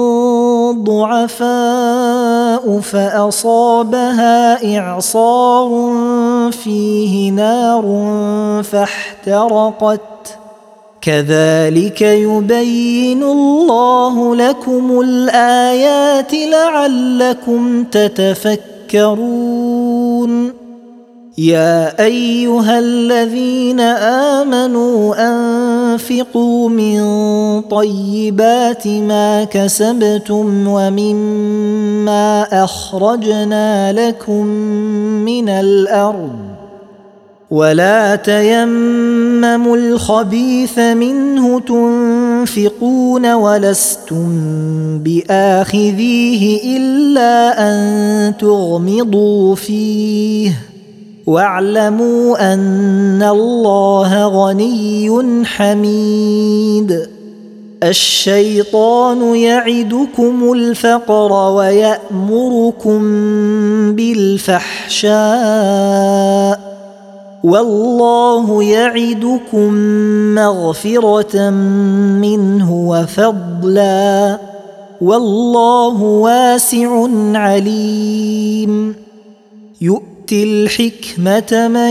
ضعفاء فأصابها إعصار فيه نار فاحترقت كذلك يبين الله لكم الآيات لعلكم تتفكرون. يا أيها الذين آمنوا أنفقوا من طيبات ما كسبتم ومما أخرجنا لكم من الأرض ولا تيمموا الخبيث منه تنفقون ولستم بآخذيه إلا أن تغمضوا فيه واعلموا أن الله غني حميد. الشيطان يعدكم الفقر ويأمركم بالفحشاء والله يعدكم مغفرة منه وفضلا والله واسع عليم. يؤتي الحكمة من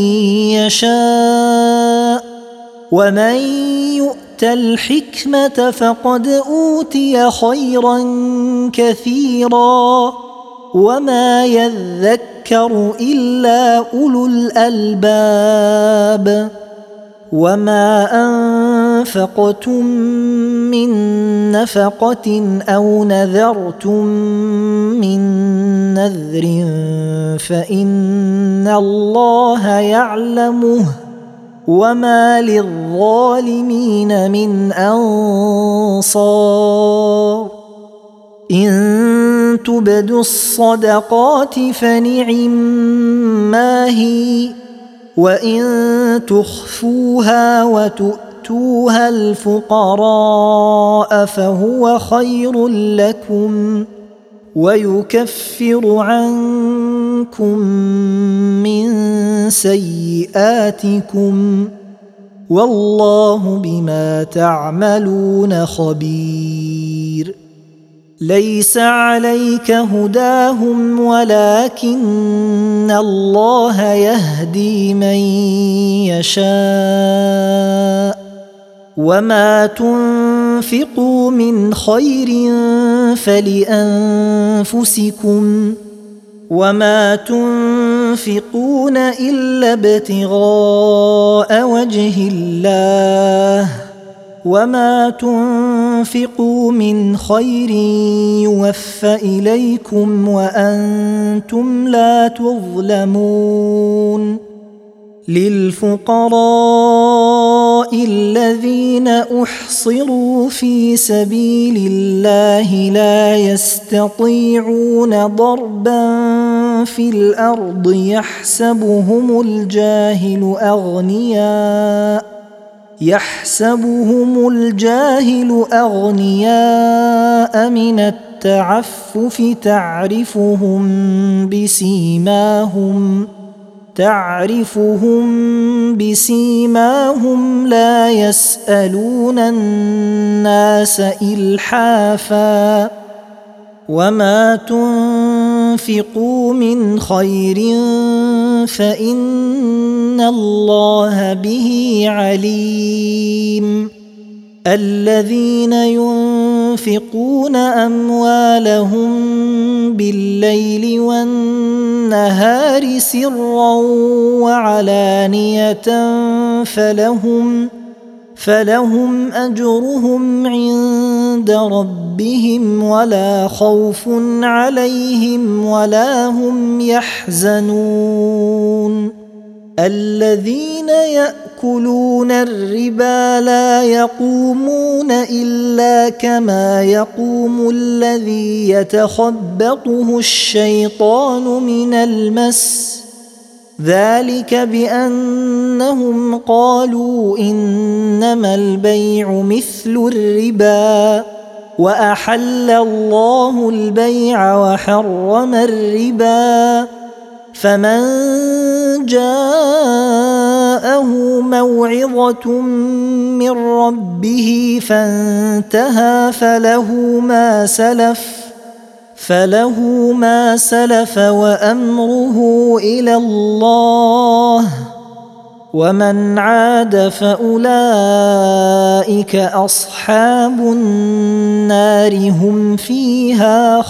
يشاء ومن يؤت الحكمة فقد أوتي خيرا كثيرا وما يذكر إلا أولو الألباب. وما أنفقتم من نفقة أو نذرتم من نذر فإن الله يعلمه وما للظالمين من أنصار. إن تبدوا الصدقات فنعما هي وإن تخفوها وتؤتوها الفقراء فهو خير لكم ويكفر عنكم من سيئاتكم والله بما تعملون خبير. ليس عليك هداهم ولكن الله يهدي من يشاء وما تنفقوا تنفقوا من خير فلأنفسكم وما تنفقون إلا ابتغاء وجه الله وما تنفقوا من خير يوفى إليكم وأنتم لا تظلمون للفقراء الذين أحصروا في سبيل الله لا يستطيعون ضربا في الأرض يحسبهم الجاهل أغنياء يحسبهم الجاهل أغنياء من التعفف تعرفهم بسيماهم تعرفهم بسيماهم لا يسألون الناس إلحافا وما تنفقوا من خير فإن الله به عليم الذين ينفقون أموالهم بالليل والنهار سرا وعلانية فلهم فلهم أجرهم عند ربهم ولا خوف عليهم ولا هم يحزنون الذين يأكلون الربا لا يقومون إلا كما يقوم الذي يتخبطه الشيطان من المس ذلك بأنهم قالوا إنما البيع مثل الربا وأحل الله البيع وحرم الربا فمن جاءه موعظة من ربه فانتهى فله ما سلف فله ما سلف وأمره إلى الله ومن عاد فأولئك أصحاب النار هم فيها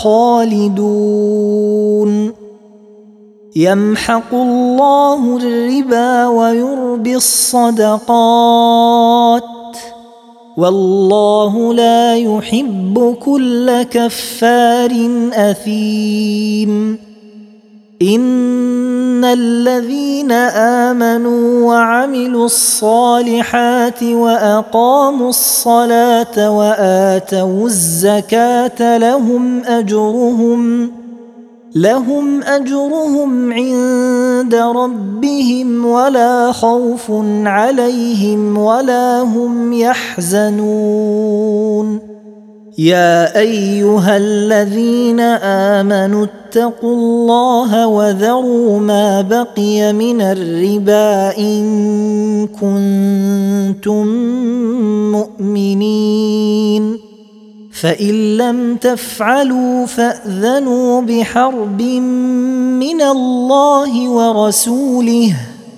خالدون يمحق الله الربا ويربي الصدقات والله لا يحب كل كفار أثيم إن الذين آمنوا وعملوا الصالحات وأقاموا الصلاة وآتوا الزكاة لهم أجرهم لهم أجرهم عند ربهم ولا خوف عليهم ولا هم يحزنون يا أيها الذين آمنوا اتقوا الله وذروا ما بقي من الربا إن كنتم مؤمنين فإن لم تفعلوا فأذنوا بحرب من الله ورسوله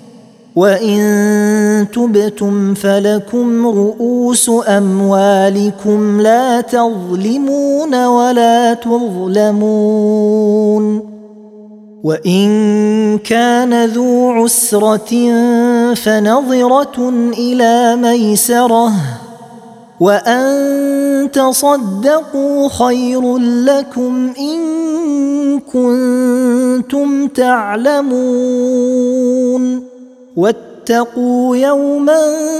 وإن تبتم فلكم رؤوس أموالكم لا تظلمون ولا تظلمون وإن كان ذو عسرة فنظرة إلى ميسرة وأن تصدقوا خير لكم إن كنتم تعلمون واتقوا يوما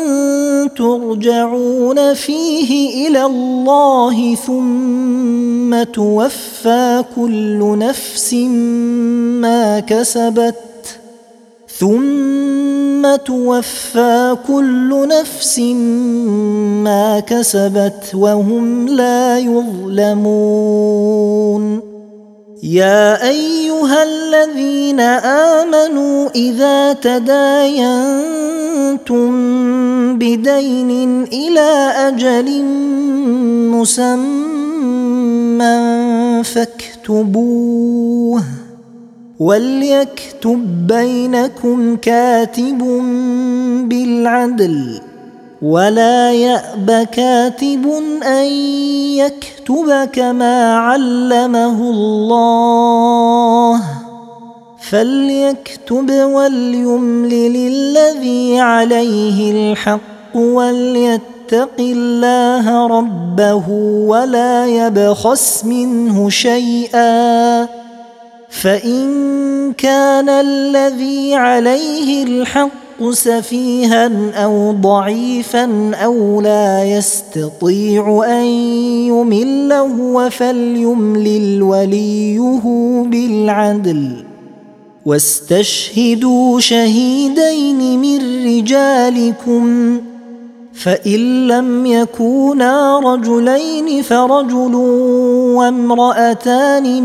ترجعون فيه إلى الله ثم توفى كل نفس ما كسبت ثم توفى كل نفس ما كسبت وهم لا يظلمون يا أيها الذين آمنوا إذا تداينتم بدين إلى أجل مسمى فاكتبوه وليكتب بينكم كاتب بالعدل ولا يأب كاتب أن يكتب كما علمه الله فليكتب وليملل الذي عليه الحق وليتق الله ربه ولا يبخس منه شيئا فإن كان الذي عليه الحق سفيها أو ضعيفا أو لا يستطيع أن يمل هو فليملل وليه بالعدل واستشهدوا شهيدين من رجالكم فإن لم يكونا رجلين فرجل وامرأتان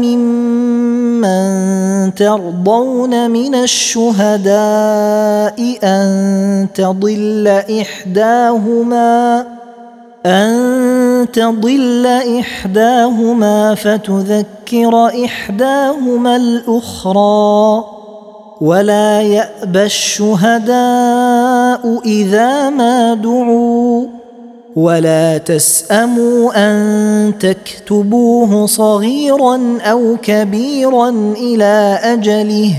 ممن ترضون من الشهداء أن تضل إحداهما أن تضل إحداهما فتذكر إحداهما الأخرى ولا يأبى الشهداء إذا ما دعوا ولا تسأموا أن تكتبوه صغيرا أو كبيرا إلى أجله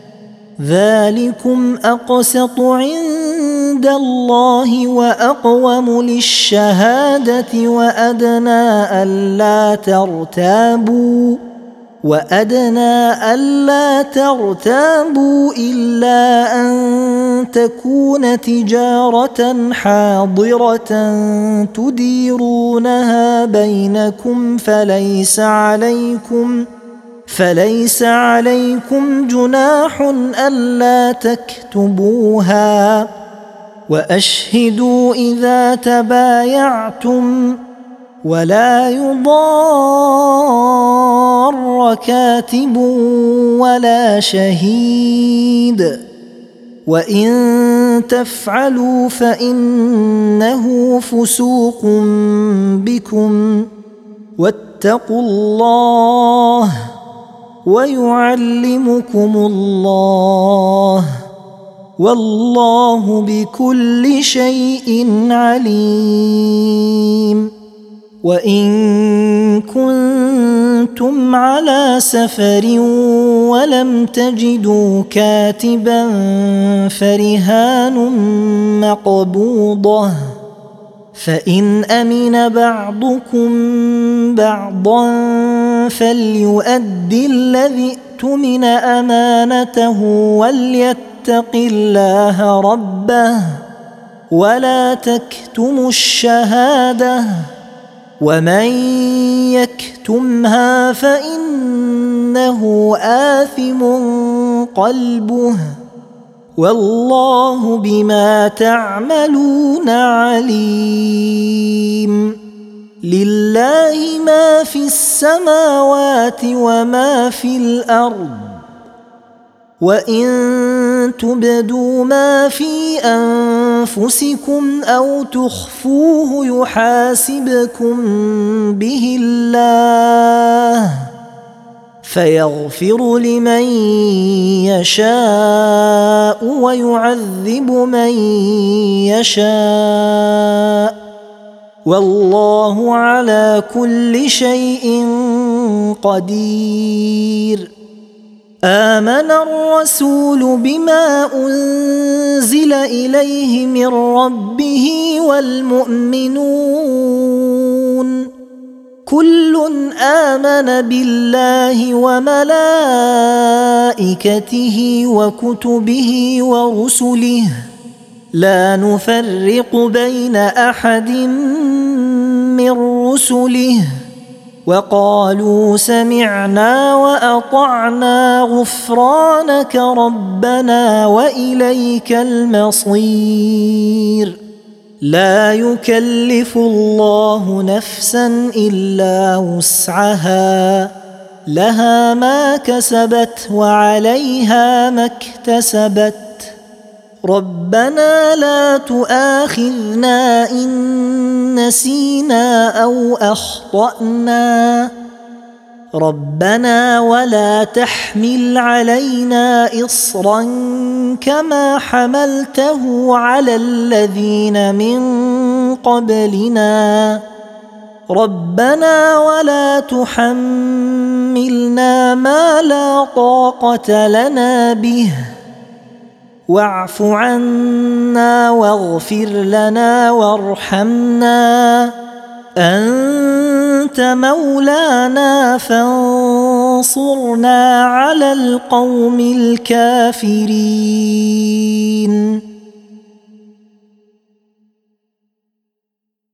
ذلكم أقسط عند الله وأقوم للشهادة وأدنى ألا ترتابوا وأدنى ألا ترتابوا إلا أن تكون تجارة حاضرة تديرونها بينكم فليس عليكم فليس عليكم جناح ألا تكتبوها وأشهدوا إذا تبايعتم ولا يضار كاتب ولا شهيد وإن تفعلوا فإنه فسوق بكم واتقوا الله ويعلمكم الله والله بكل شيء عليم وإن كنتم على سفر ولم تجدوا كاتبا فرهان مقبوضة فإن أمن بعضكم بعضا فليؤدي الذي اؤتمن أمانته وليتق الله ربه ولا تكتموا الشهادة ومن يكتمها فإنه آثم قلبه والله بما تعملون عليم لله ما في السماوات وما في الأرض وإن تبدوا ما في أنفسكم أو تخفوه يحاسبكم به الله فيغفر لمن يشاء ويعذب من يشاء والله على كل شيء قدير آمن الرسول بما أنزل إليه من ربه والمؤمنون كل آمن بالله وملائكته وكتبه ورسله لا نفرق بين أحد من رسله وقالوا سمعنا وأطعنا غفرانك ربنا وإليك المصير لا يكلف الله نفسا إلا وسعها لها ما كسبت وعليها ما اكتسبت ربنا لا تؤاخذنا إن نسينا أو أخطأنا ربنا ولا تحمل علينا إصرا كما حملته على الذين من قبلنا ربنا ولا تحملنا ما لا طاقة لنا به واعف عنا واغفر لنا وارحمنا أنت مولانا فانصرنا على القوم الكافرين.